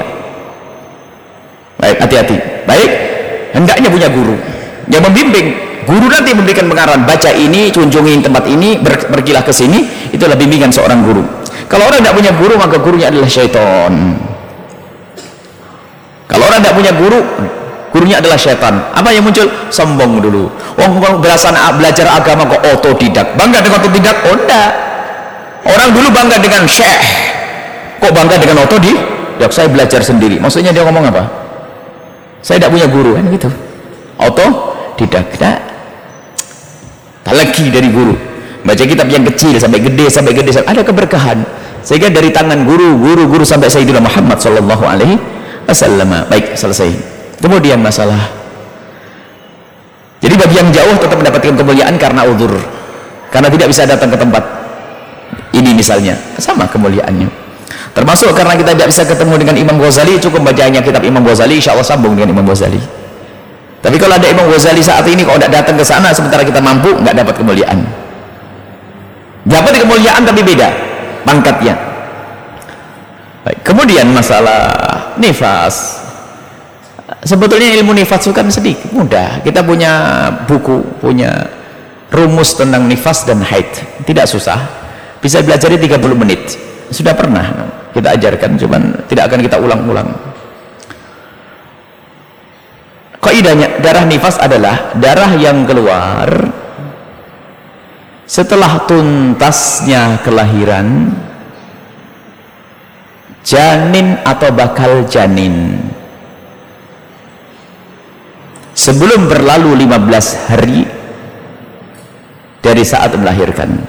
Baik, hati-hati. Baik, hendaknya punya guru yang membimbing. Guru nanti memberikan pengarahan, baca ini, kunjungi tempat ini, ber, pergilah ke sini. Itulah bimbingan seorang guru. Kalau orang tidak punya guru, maka gurunya adalah syaitan. Kalau orang tidak punya guru, gurunya adalah syaitan. Apa yang muncul? Sombong dulu. Orang belasan belajar agama kok otodidak. Bangga dengan otodidak? Oh enggak. Orang dulu bangga dengan syekh. Kok bangga dengan otodidak? Saya belajar sendiri. Maksudnya dia ngomong apa? Saya tidak punya guru, kan gitu. Otodidak. Tidak. Tak lagi dari guru. Baca kitab yang kecil sampai gede, sampai gede, sampai ada keberkahan. Sehingga dari tangan guru, guru, guru sampai Sayyidina Muhammad sallallahu alaihi wasallam. Baik, selesai. Kemudian masalah. Jadi bagi yang jauh tetap mendapatkan kemuliaan karena uzur. Karena tidak bisa datang ke tempat ini misalnya. Sama kemuliaannya. Termasuk karena kita tidak bisa ketemu dengan Imam Ghazali, cukup bacanya kitab Imam Ghazali, insya Allah sambung dengan Imam Ghazali. Tapi kalau ada Imam Ghazali saat ini, kalau tidak datang ke sana sementara kita mampu, nggak dapat kemuliaan. Dapat kemuliaan tapi beda pangkatnya. Baik. Kemudian masalah nifas. Sebetulnya ilmu nifas itu kan sedikit mudah. Kita punya buku, punya rumus tentang nifas dan haid. Tidak susah. Bisa belajar di tiga puluh menit. Sudah pernah kita ajarkan, cuman tidak akan kita ulang-ulang. Kaidahnya darah nifas adalah darah yang keluar setelah tuntasnya kelahiran janin atau bakal janin sebelum berlalu lima belas hari dari saat melahirkan.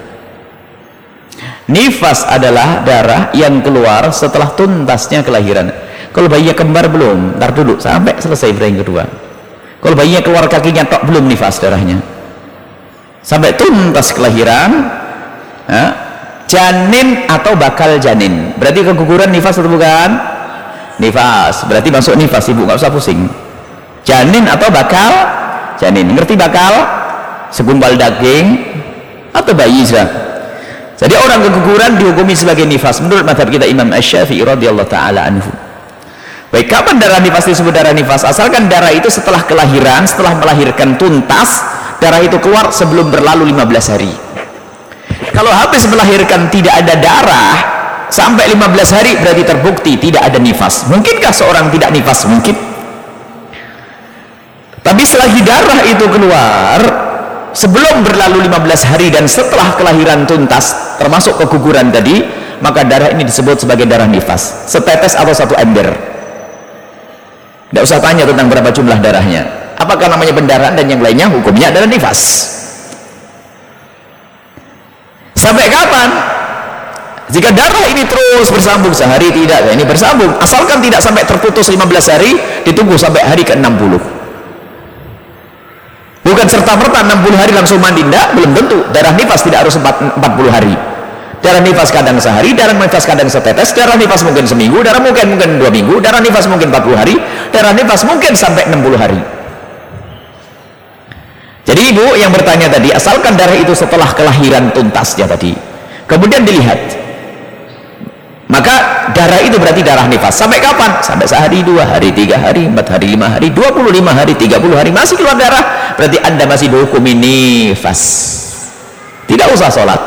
Nifas adalah darah yang keluar setelah tuntasnya kelahiran. Kalau bayinya kembar belum, ntar dulu sampai selesai yang kedua. Kalau bayinya keluar kakinya tok belum nifas darahnya. Sampai tuntas kelahiran, ya, janin atau bakal janin. Berarti keguguran nifas atau bukan? Nifas. Berarti masuk nifas, ibu nggak usah pusing. Janin atau bakal janin. Ngerti bakal? Segumpal daging atau bayi sudah. Jadi orang keguguran dihukumi sebagai nifas menurut mazhab kita Imam Asy-Syafi'i radhiyallahu taala anhu. Baik, kapan darah nifas disebut darah nifas? Asalkan darah itu setelah kelahiran, setelah melahirkan tuntas, darah itu keluar sebelum berlalu lima belas hari. Kalau habis melahirkan tidak ada darah sampai lima belas hari, berarti terbukti tidak ada nifas. Mungkinkah seorang tidak nifas? Mungkin. Tapi selagi darah itu keluar sebelum berlalu lima belas hari dan setelah kelahiran tuntas, termasuk keguguran tadi, maka darah ini disebut sebagai darah nifas. Setetes atau satu ember. Tidak usah tanya tentang berapa jumlah darahnya. Apakah namanya pendarahan dan yang lainnya, hukumnya adalah nifas. Sampai kapan? Jika darah ini terus bersambung sehari tidak, ya ini bersambung, asalkan tidak sampai terputus lima belas hari, ditunggu sampai hari ke enam puluh. Bukan serta-merta enam puluh hari langsung mandi, tidak, belum tentu. Darah nifas tidak harus empat puluh hari. Darah nifas kadang sehari, darah nifas kadang setetes, darah nifas mungkin seminggu, darah mungkin mungkin dua minggu, darah nifas mungkin empat puluh hari, darah nifas mungkin sampai enam puluh hari. Jadi ibu yang bertanya tadi, asalkan darah itu setelah kelahiran tuntasnya tadi, kemudian dilihat, maka darah itu berarti darah nifas. Sampai kapan? Sampai sehari, dua hari, tiga hari, empat hari, lima hari, dua puluh lima hari, tiga puluh hari masih keluar darah, berarti anda masih dihukumi nifas. Tidak usah sholat,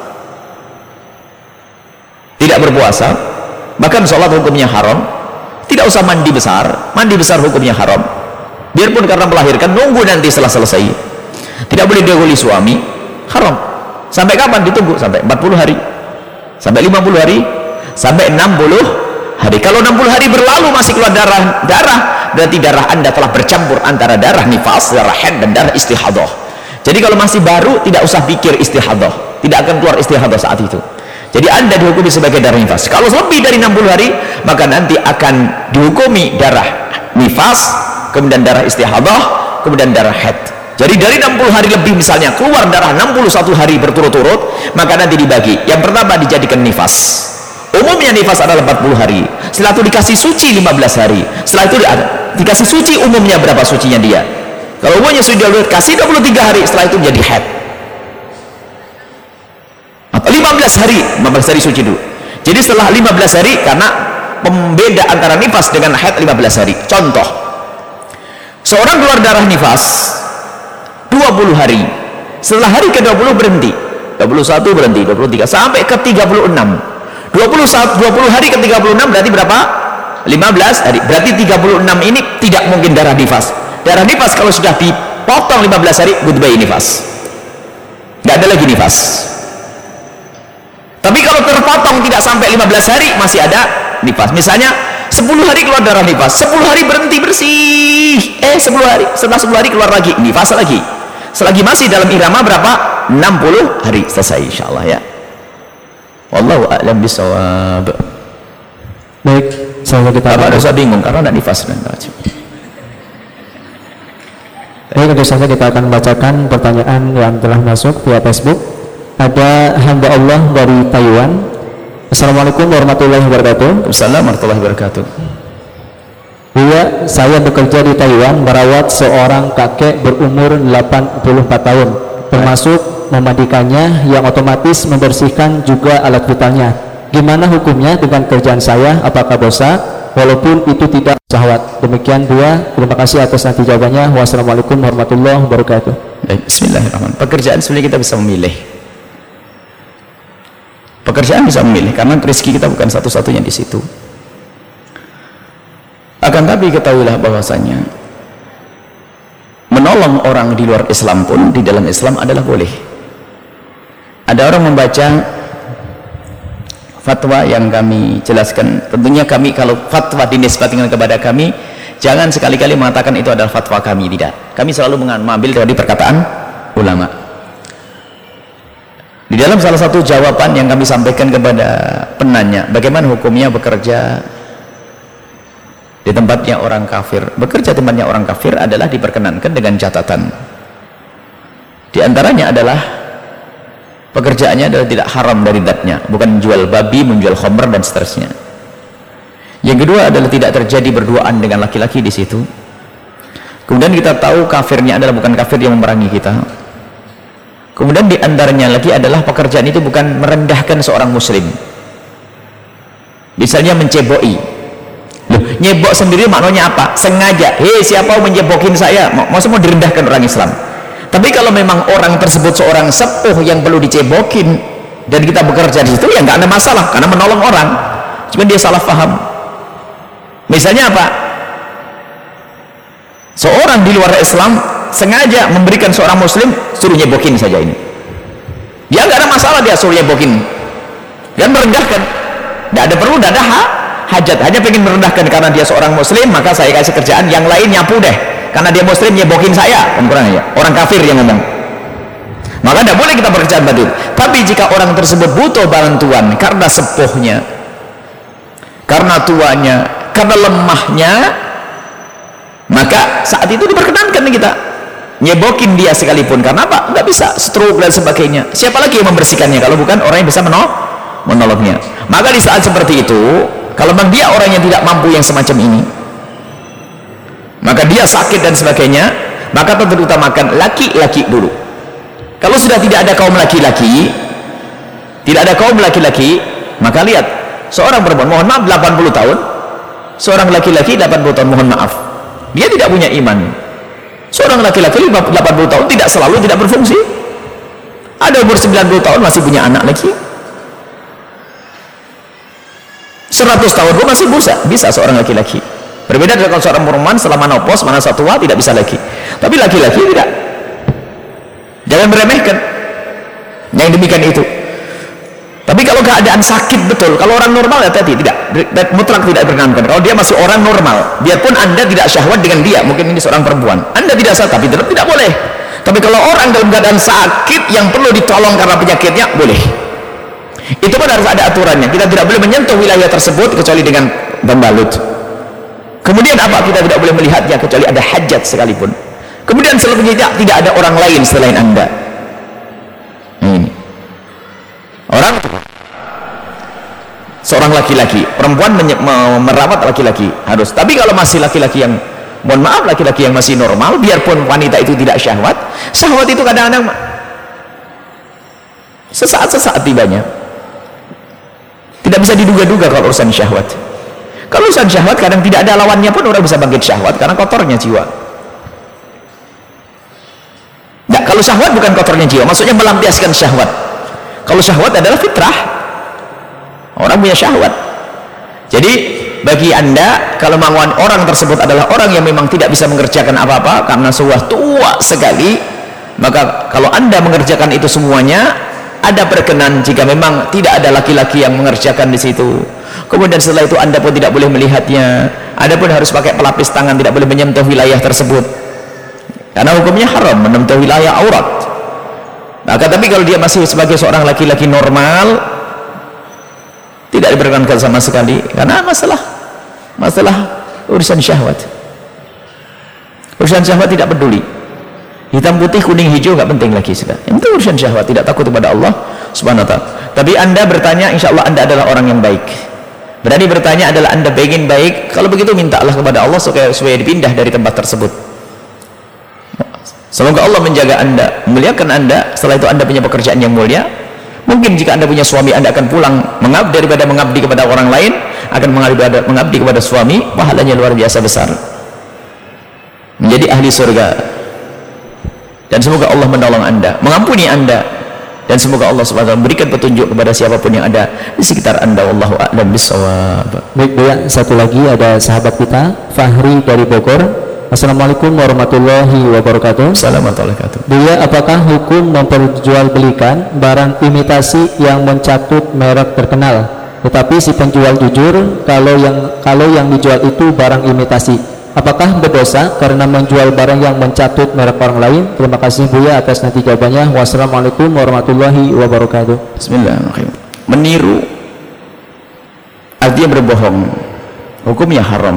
tidak berpuasa, bahkan sholat hukumnya haram. Tidak usah mandi besar, mandi besar hukumnya haram. Biarpun karena melahirkan, nunggu nanti setelah selesai. Tidak boleh dahului suami, haram. Sampai kapan? Ditunggu sampai empat puluh hari, sampai lima puluh hari, sampai enam puluh hari. Kalau enam puluh hari berlalu masih keluar darah, darah berarti darah anda telah bercampur antara darah nifas, darah haid dan darah istihadah. Jadi kalau masih baru tidak usah pikir istihadah, tidak akan keluar istihadah saat itu. Jadi anda dihukumi sebagai darah nifas. Kalau lebih dari enam puluh hari, maka nanti akan dihukumi darah nifas, kemudian darah istihadah, kemudian darah haid. Jadi dari enam puluh hari lebih misalnya keluar darah enam puluh satu hari berturut-turut, maka nanti dibagi. Yang pertama dijadikan nifas. Umumnya nifas adalah empat puluh hari. Setelah itu dikasih suci lima belas hari. Setelah itu dikasih suci, umumnya berapa sucinya dia? Kalau umumnya sudah dikasih dua puluh tiga hari, setelah itu menjadi haid. Atau lima belas hari, lima belas hari suci dulu. Jadi setelah lima belas hari, karena pembeda antara nifas dengan haid lima belas hari. Contoh, seorang keluar darah nifas dua puluh hari, setelah hari ke dua puluh berhenti, dua puluh satu berhenti, dua puluh tiga sampai ke tiga puluh enam. dua puluh satu, dua puluh hari ke tiga puluh enam berarti berapa? lima belas hari. Berarti tiga puluh enam ini tidak mungkin darah nifas. Darah nifas kalau sudah dipotong lima belas hari, goodbye nifas, nggak ada lagi nifas. Tapi kalau terpotong tidak sampai lima belas hari masih ada nifas. Misalnya sepuluh hari keluar darah nifas, sepuluh hari berhenti bersih, eh sepuluh hari, setelah sepuluh hari keluar lagi nifas lagi. Selagi masih dalam irama berapa? enam puluh hari, selesai insyaallah ya. Wallahu a'lam bishawab. Baik, selanjutnya kita apa usah bingung karena ada nifas dan Baik, tentu saja kita akan membacakan pertanyaan yang telah masuk via Facebook. Ada hamba Allah dari Taiwan. Assalamualaikum warahmatullahi wabarakatuh. Assalamualaikum warahmatullahi wabarakatuh. Iya, saya bekerja di Taiwan merawat seorang kakek berumur delapan puluh empat tahun, termasuk memandikannya yang otomatis membersihkan juga alat vitalnya. Gimana hukumnya dengan kerjaan saya? Apakah dosa? Walaupun itu tidak syahwat. Demikian dua. Terima kasih atas nanti jawabannya. Wassalamualaikum warahmatullahi wabarakatuh. Baik, bismillahirrahmanirrahim. Pekerjaan sebenarnya kita bisa memilih. Pekerjaan bisa memilih karena rezeki kita bukan satu-satunya di situ. Akan tapi ketahuilah bahwasanya menolong orang di luar Islam pun di dalam Islam adalah boleh. Ada orang membaca fatwa yang kami jelaskan, tentunya kami kalau fatwa dinisbatkan kepada kami, jangan sekali-kali mengatakan itu adalah fatwa kami, tidak. Kami selalu mengambil dari perkataan ulama. Di dalam salah satu jawaban yang kami sampaikan kepada penanya, bagaimana hukumnya bekerja di tempatnya orang kafir? Bekerja di tempatnya orang kafir adalah diperkenankan dengan catatan. Di antaranya adalah pekerjaannya adalah tidak haram dari zatnya, bukan menjual babi, menjual khamr dan seterusnya. Yang kedua adalah tidak terjadi berduaan dengan laki-laki di situ. Kemudian kita tahu kafirnya adalah bukan kafir yang memerangi kita. Kemudian di antaranya lagi adalah pekerjaan itu bukan merendahkan seorang muslim. Misalnya menceboi. Loh, nyebok sendiri maknanya apa? Sengaja. Hei, siapa mau menyebokin saya? Maksudnya mau direndahkan orang Islam. Tapi kalau memang orang tersebut seorang sepuh yang perlu dicebokin dan kita bekerja di situ, ya nggak ada masalah karena menolong orang. Cuma dia salah paham. Misalnya apa? Seorang di luar Islam sengaja memberikan seorang muslim suruh nyebokin saja ini. Dia nggak ada masalah, dia suruh nyebokin. Dan merendahkan. Nggak ada perlu, nggak ada ha, hajat. Hanya pengen merendahkan karena dia seorang muslim, maka saya kasih kerjaan yang lain nyapu deh. Karena dia muslim nyebokin saya, kan kurang ya. Orang kafir yang ngomong. maka tidak boleh kita pekerjaan batin. Tapi jika orang tersebut butuh bantuan karena sepuhnya, karena tuanya, karena lemahnya, maka saat itu diperkenankan kita nyebokin dia sekalipun. Karena apa? Nggak bisa, stroke dan sebagainya. Siapa lagi yang membersihkannya kalau bukan orang yang bisa menolong, menolongnya? Maka di saat seperti itu, kalau memang dia orang yang tidak mampu yang semacam ini, maka dia sakit dan sebagainya, maka tentu utamakan laki-laki dulu. Kalau sudah tidak ada kaum laki-laki, tidak ada kaum laki-laki, maka lihat, seorang perempuan, mohon maaf, delapan puluh tahun, seorang laki-laki delapan puluh tahun, mohon maaf, dia tidak punya iman. Seorang laki-laki delapan puluh tahun tidak selalu tidak berfungsi. Ada umur sembilan puluh tahun masih punya anak lagi, seratus tahun pun masih bisa, bisa seorang laki-laki. Berbeda dengan seorang perempuan setelah menopause, masa tua, tidak bisa lagi. Tapi laki-laki tidak. Jangan meremehkan yang demikian itu. Tapi kalau keadaan sakit betul, kalau orang normal ya tadi tidak, mutlak tidak diperkenankan. Kalau dia masih orang normal, biarpun anda tidak syahwat dengan dia, mungkin ini seorang perempuan, anda tidak sah, tapi tetap tidak boleh. Tapi kalau orang dalam keadaan sakit yang perlu ditolong karena penyakitnya, boleh. Itu pun harus ada aturannya. Kita tidak boleh menyentuh wilayah tersebut kecuali dengan pembalut. Kemudian apa? Kita tidak boleh melihatnya kecuali ada hajat sekalipun. Kemudian selanjutnya tidak ada orang lain selain anda. Ini orang, seorang laki-laki, perempuan merawat laki-laki harus. Tapi kalau masih laki-laki yang, mohon maaf, laki-laki yang masih normal, biarpun wanita itu tidak syahwat, syahwat itu kadang-kadang sesaat-sesaat tibanya. Tidak bisa diduga-duga kalau urusan syahwat. Kalau urusan syahwat kadang tidak ada lawannya pun orang bisa bangkit syahwat karena kotornya jiwa. Nah, kalau syahwat bukan kotornya jiwa, maksudnya melampiaskan syahwat. Kalau syahwat adalah fitrah, orang punya syahwat. Jadi bagi anda, kalau orang tersebut adalah orang yang memang tidak bisa mengerjakan apa-apa karena sudah tua sekali, maka kalau anda mengerjakan itu semuanya, ada perkenan jika memang tidak ada laki-laki yang mengerjakan di situ. Kemudian setelah itu anda pun tidak boleh melihatnya, anda pun harus pakai pelapis tangan, tidak boleh menyentuh wilayah tersebut karena hukumnya haram menyentuh wilayah aurat. Maka tapi kalau dia masih sebagai seorang laki-laki normal, tidak diperkenankan sama sekali karena masalah masalah urusan syahwat. Urusan syahwat tidak peduli, hitam putih kuning hijau nggak penting lagi sudah. Yang penting urusan syahwat, tidak takut kepada Allah Subhanahu wa taala. Tapi anda bertanya, insya Allah anda adalah orang yang baik. Berani bertanya adalah anda ingin baik. Kalau begitu mintalah kepada Allah supaya, supaya dipindah dari tempat tersebut. Semoga Allah menjaga anda, memuliakan anda. Setelah itu anda punya pekerjaan yang mulia. Mungkin jika anda punya suami, anda akan pulang mengabdi daripada mengabdi kepada orang lain, akan mengabdi, mengabdi kepada suami, pahalanya luar biasa besar, menjadi ahli surga. Dan semoga Allah menolong anda, mengampuni anda, dan semoga Allah subhanahu wa taala memberikan petunjuk kepada siapapun yang ada di sekitar anda. Wallahu a'lam bishawab. Baik, Buya, satu lagi ada sahabat kita Fahri dari Bogor. Assalamualaikum warahmatullahi wabarakatuh. Assalamualaikum warahmatullahi wabarakatuh. Buya, apakah hukum memperjualbelikan barang imitasi yang mencatut merek terkenal, tetapi si penjual jujur kalau yang kalau yang dijual itu barang imitasi? Apakah berdosa karena menjual barang yang mencatut merek orang lain? Terima kasih Buya atas nanti jawabannya. Wassalamualaikum warahmatullahi wabarakatuh. Bismillahirrahmanirrahim. Meniru artinya berbohong, hukumnya haram.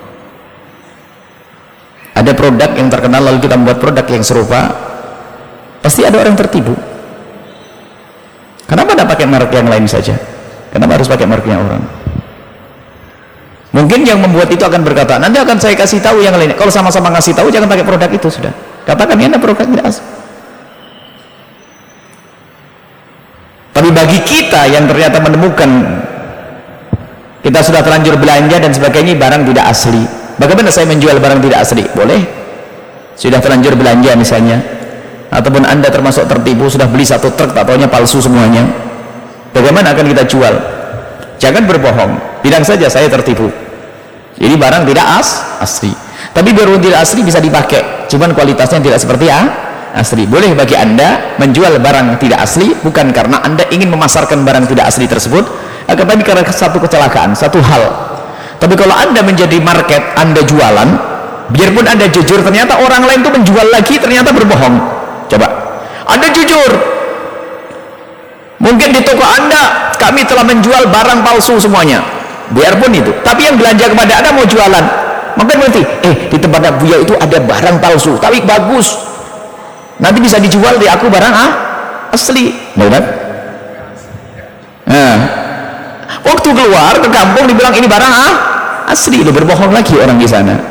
Ada produk yang terkenal lalu kita membuat produk yang serupa, pasti ada orang tertipu. Kenapa tidak pakai merek yang lain saja? Kenapa harus pakai mereknya orang? Mungkin yang membuat itu akan berkata, nanti akan saya kasih tahu yang lain. Kalau sama-sama ngasih tahu, jangan pakai produk itu sudah. Katakan ini ada produk tidak asli. Tapi bagi kita yang ternyata menemukan, kita sudah terlanjur belanja dan sebagainya, barang tidak asli. Bagaimana saya menjual barang tidak asli? Boleh. Sudah terlanjur belanja misalnya, ataupun anda termasuk tertipu, sudah beli satu truk, tak taunya palsu semuanya. Bagaimana akan kita jual? Jangan berbohong, bilang saja saya tertipu. Jadi barang tidak as asli. Tapi biarpun tidak asli bisa dipakai, cuman kualitasnya tidak seperti ya asli. Boleh bagi anda menjual barang tidak asli, bukan karena anda ingin memasarkan barang tidak asli tersebut, akan tapi karena satu kecelakaan, satu hal. Tapi kalau anda menjadi market, anda jualan, biarpun anda jujur, ternyata orang lain itu menjual lagi, ternyata berbohong. Coba, Anda jujur. Mungkin di toko Anda kami telah menjual barang palsu semuanya, biarpun itu, tapi yang belanja kepada Anda mau jualan, maka berarti eh di tempat Buya itu ada barang palsu tapi bagus, nanti bisa dijual di aku barang ah asli, benar? Nah, waktu keluar ke kampung dibilang ini barang ah asli, lu berbohong lagi orang di sana.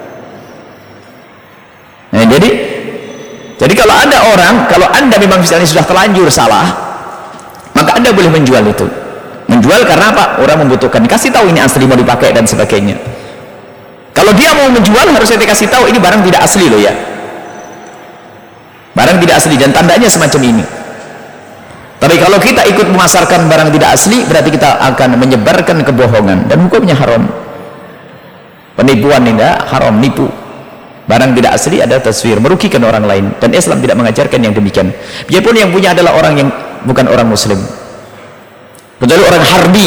Nah, jadi jadi kalau ada orang, kalau Anda memang misalnya sudah terlanjur salah, maka Anda boleh menjual itu. Menjual karena apa? Orang membutuhkan. Kasih tahu ini asli mau dipakai dan sebagainya. Kalau dia mau menjual harus saya kasih tahu ini barang tidak asli loh ya. Barang tidak asli dan tandanya semacam ini. Tapi kalau kita ikut memasarkan barang tidak asli, berarti kita akan menyebarkan kebohongan dan hukumnya haram. Penipuan ini haram, nipu. Barang tidak asli adalah taswir, merugikan orang lain, dan Islam tidak mengajarkan yang demikian. Biarpun yang punya adalah orang yang bukan orang muslim, kecuali orang harbi.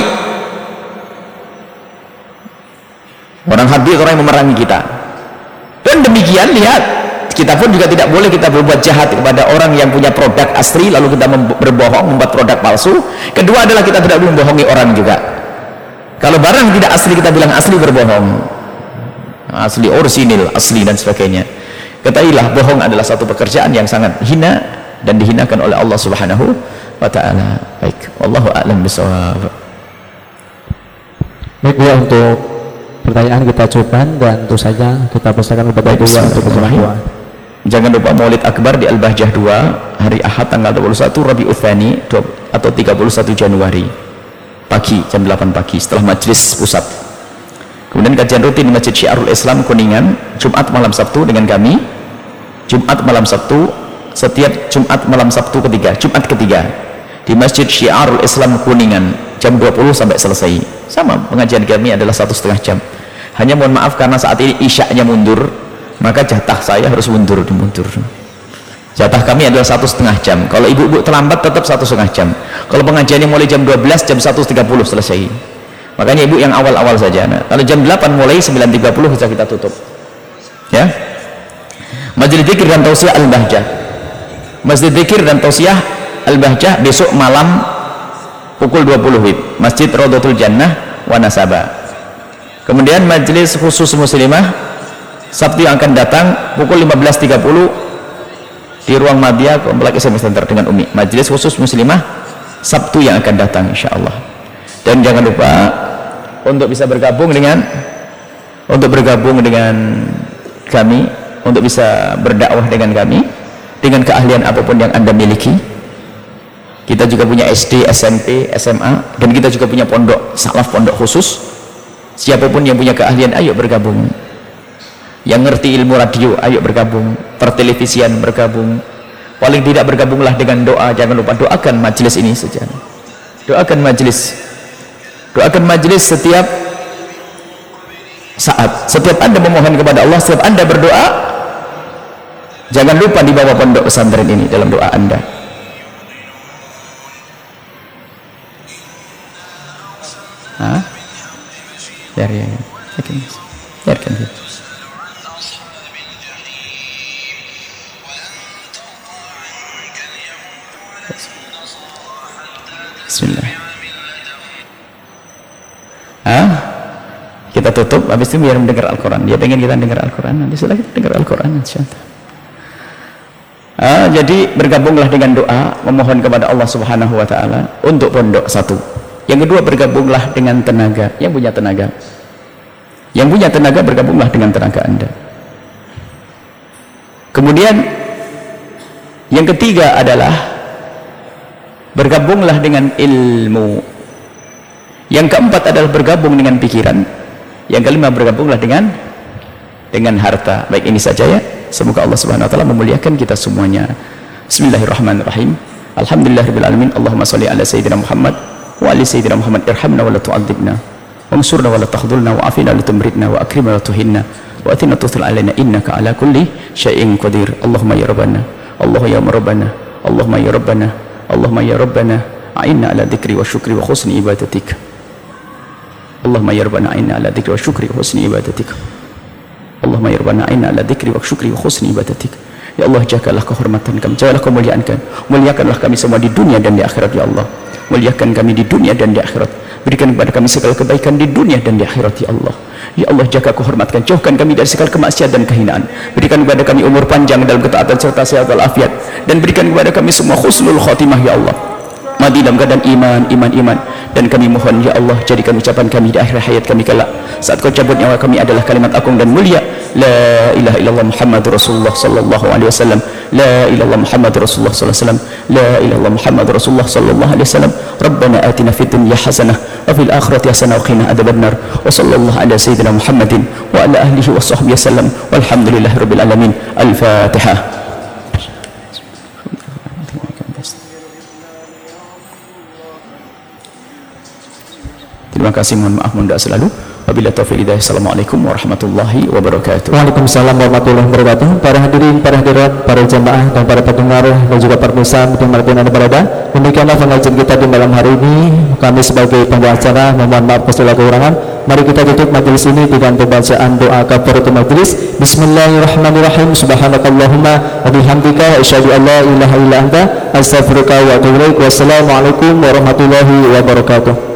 Orang harbi orang yang memerangi kita. Dan demikian, lihat, kita pun juga tidak boleh kita berbuat jahat kepada orang yang punya produk asli lalu kita berbohong, membuat produk palsu. Kedua adalah kita tidak boleh membohongi orang juga. Kalau barang tidak asli kita bilang asli, berbohong. Asli, orisinil, asli dan sebagainya. Ketahuilah bohong adalah satu pekerjaan yang sangat hina dan dihinakan oleh Allah Subhanahu wa taala. Baik, wallahu a'lam bishawab. Baik ya, untuk pertanyaan kita cukupkan dan tentu saja kita persilakan kepada Buya untuk berdoa. Jangan lupa Maulid Akbar di Al-Bahjah dua hari Ahad tanggal dua puluh satu Rabiul Tsani atau tiga puluh satu Januari pagi jam delapan pagi setelah majelis pusat. Kemudian kajian rutin di Masjid Syiarul Islam Kuningan Jumat malam Sabtu dengan kami. Jumat malam Sabtu, setiap Jumat malam Sabtu ketiga, Jumat ketiga di Masjid Syiarul Islam Kuningan jam dua puluh sampai selesai. Sama, pengajian kami adalah satu setengah jam. Hanya mohon maaf karena saat ini isyaknya mundur, maka jatah saya harus mundur dimundur. Jatah kami adalah satu setengah jam. Kalau ibu-ibu terlambat tetap satu setengah jam. Kalau pengajiannya mulai jam dua belas, jam satu tiga puluh selesai. Makanya ibu yang awal-awal saja. Nah, kalau jam delapan mulai sembilan tiga puluh bisa kita tutup. Ya. Majelis Dzikir dan Tausiah Al-Bahjah. Masjid Dzikir dan Tausiah Al-Bahjah besok malam pukul dua puluh W I B. Masjid Raudhatul Jannah wa Nasaba. Kemudian majelis khusus muslimah Sabtu yang akan datang pukul lima belas tiga puluh di ruang Madya Komplek Islamic Center dengan Umi. Majelis khusus muslimah Sabtu yang akan datang insyaallah. Dan jangan lupa untuk bisa bergabung dengan untuk bergabung dengan kami, untuk bisa berdakwah dengan kami dengan keahlian apapun yang Anda miliki. Kita juga punya S D, S M P, S M A, dan kita juga punya pondok salaf, pondok khusus. Siapapun yang punya keahlian, ayo bergabung. Yang ngerti ilmu radio, ayo bergabung. Pertelevisian, bergabung. Paling tidak bergabunglah dengan doa. Jangan lupa doakan majelis ini saja. Doakan majelis. Doakan majelis setiap saat. Setiap Anda memohon kepada Allah, setiap Anda berdoa, jangan lupa di bawah pondok pesantren ini dalam doa Anda. Hah? Biar ya, yakin, biarkan gitu. Bismillah. Hah? Kita tutup, habis itu biar mendengar Al-Quran. Dia pengen kita dengar Al-Quran, nanti setelah kita dengar Al-Quran insyaallah. Ah, jadi bergabunglah dengan doa, memohon kepada Allah Subhanahu wa taala untuk pondok satu. Yang kedua, bergabunglah dengan tenaga, yang punya tenaga. Yang punya tenaga, bergabunglah dengan tenaga Anda. Kemudian yang ketiga adalah bergabunglah dengan ilmu. Yang keempat adalah bergabung dengan pikiran. Yang kelima, bergabunglah dengan dengan harta. Baik, ini saja ya. Semoga Allah Subhanahu wa taala memuliakan kita semuanya. Bismillahirrahmanirrahim. Alhamdulillahirabbil alamin. Allahumma shalli ala sayyidina Muhammad wa ali sayyidina Muhammad. Irhamna wa la tu'adzibna. Wamsurna wa la takhdhulna wa afina wa la tumritna wa akrimna wa tuhinna wa atina tuthil alaina innaka ala kulli syai'in qadir. Allahumma ya rabbana. Allahumma ya rabbana. Allahumma ya rabbana. Allahumma ya rabbana. A'inna ala dzikri wa syukri wa husni ibadatik. Allahumma ya rabbana a'inna ala dzikri wa syukri wa husni ibadatik. Allahumma ya rabbana a'inna ala dzikri wa syukri wa husni ibadatik. Ya Allah, jagalah kehormatan kami, jagalah kemuliaan kami, muliakanlah kami semua di dunia dan di akhirat ya Allah. Muliakan kami di dunia dan di akhirat, berikan kepada kami segala kebaikan di dunia dan di akhirat ya Allah. Ya Allah, jaga kehormatkan, jauhkan kami dari segala kemaksiatan dan kehinaan, berikan kepada kami umur panjang dalam ketaatan serta sehat walafiat, dan berikan kepada kami semua husnul khotimah ya Allah, mati dalam keadaan iman, iman, iman. Dan kami mohon ya Allah, jadikan ucapan kami di akhir hayat kami kelak saat kau cabut nyawa kami adalah kalimat agung dan mulia, la ilaha illallah Muhammadur Rasulullah sallallahu alaihi wasallam, la ilaha illallah Muhammadur Rasulullah sallallahu alaihi wasallam, la ilaha illallah Muhammadur Rasulullah sallallahu alaihi wasallam. Rabbana atina fid dunya hasanah wa fil akhirati hasanah wa qina adzabannar. Wa sallallahu ala sayyidina Muhammadin wa ala alihi wa sahbihi wasallam. Walhamdulillahirabbil alamin. Al-Fatihah. Terima kasih, mohon maaf, mohon doa selalu. Wabillahi taufiq hidayah. Assalamualaikum warahmatullahi wabarakatuh. Waalaikumsalam warahmatullahi wabarakatuh. Para hadirin, para hadirat, para jamaah dan para pendengar dan juga para pemirsa dimanapun Anda berada, demikianlah pengajian kita di malam hari ini. Kami sebagai pembawa acara memohon maaf segala kekurangan. Mari kita tutup majelis ini dengan pembacaan doa kafaratul majelis. Bismillahirrahmanirrahim. Subhanakallahumma wa bihamdika asyhadu an la ilaha illa anta astaghfiruka wa atubu ilaik. Wassalamualaikum warahmatullahi wabarakatuh.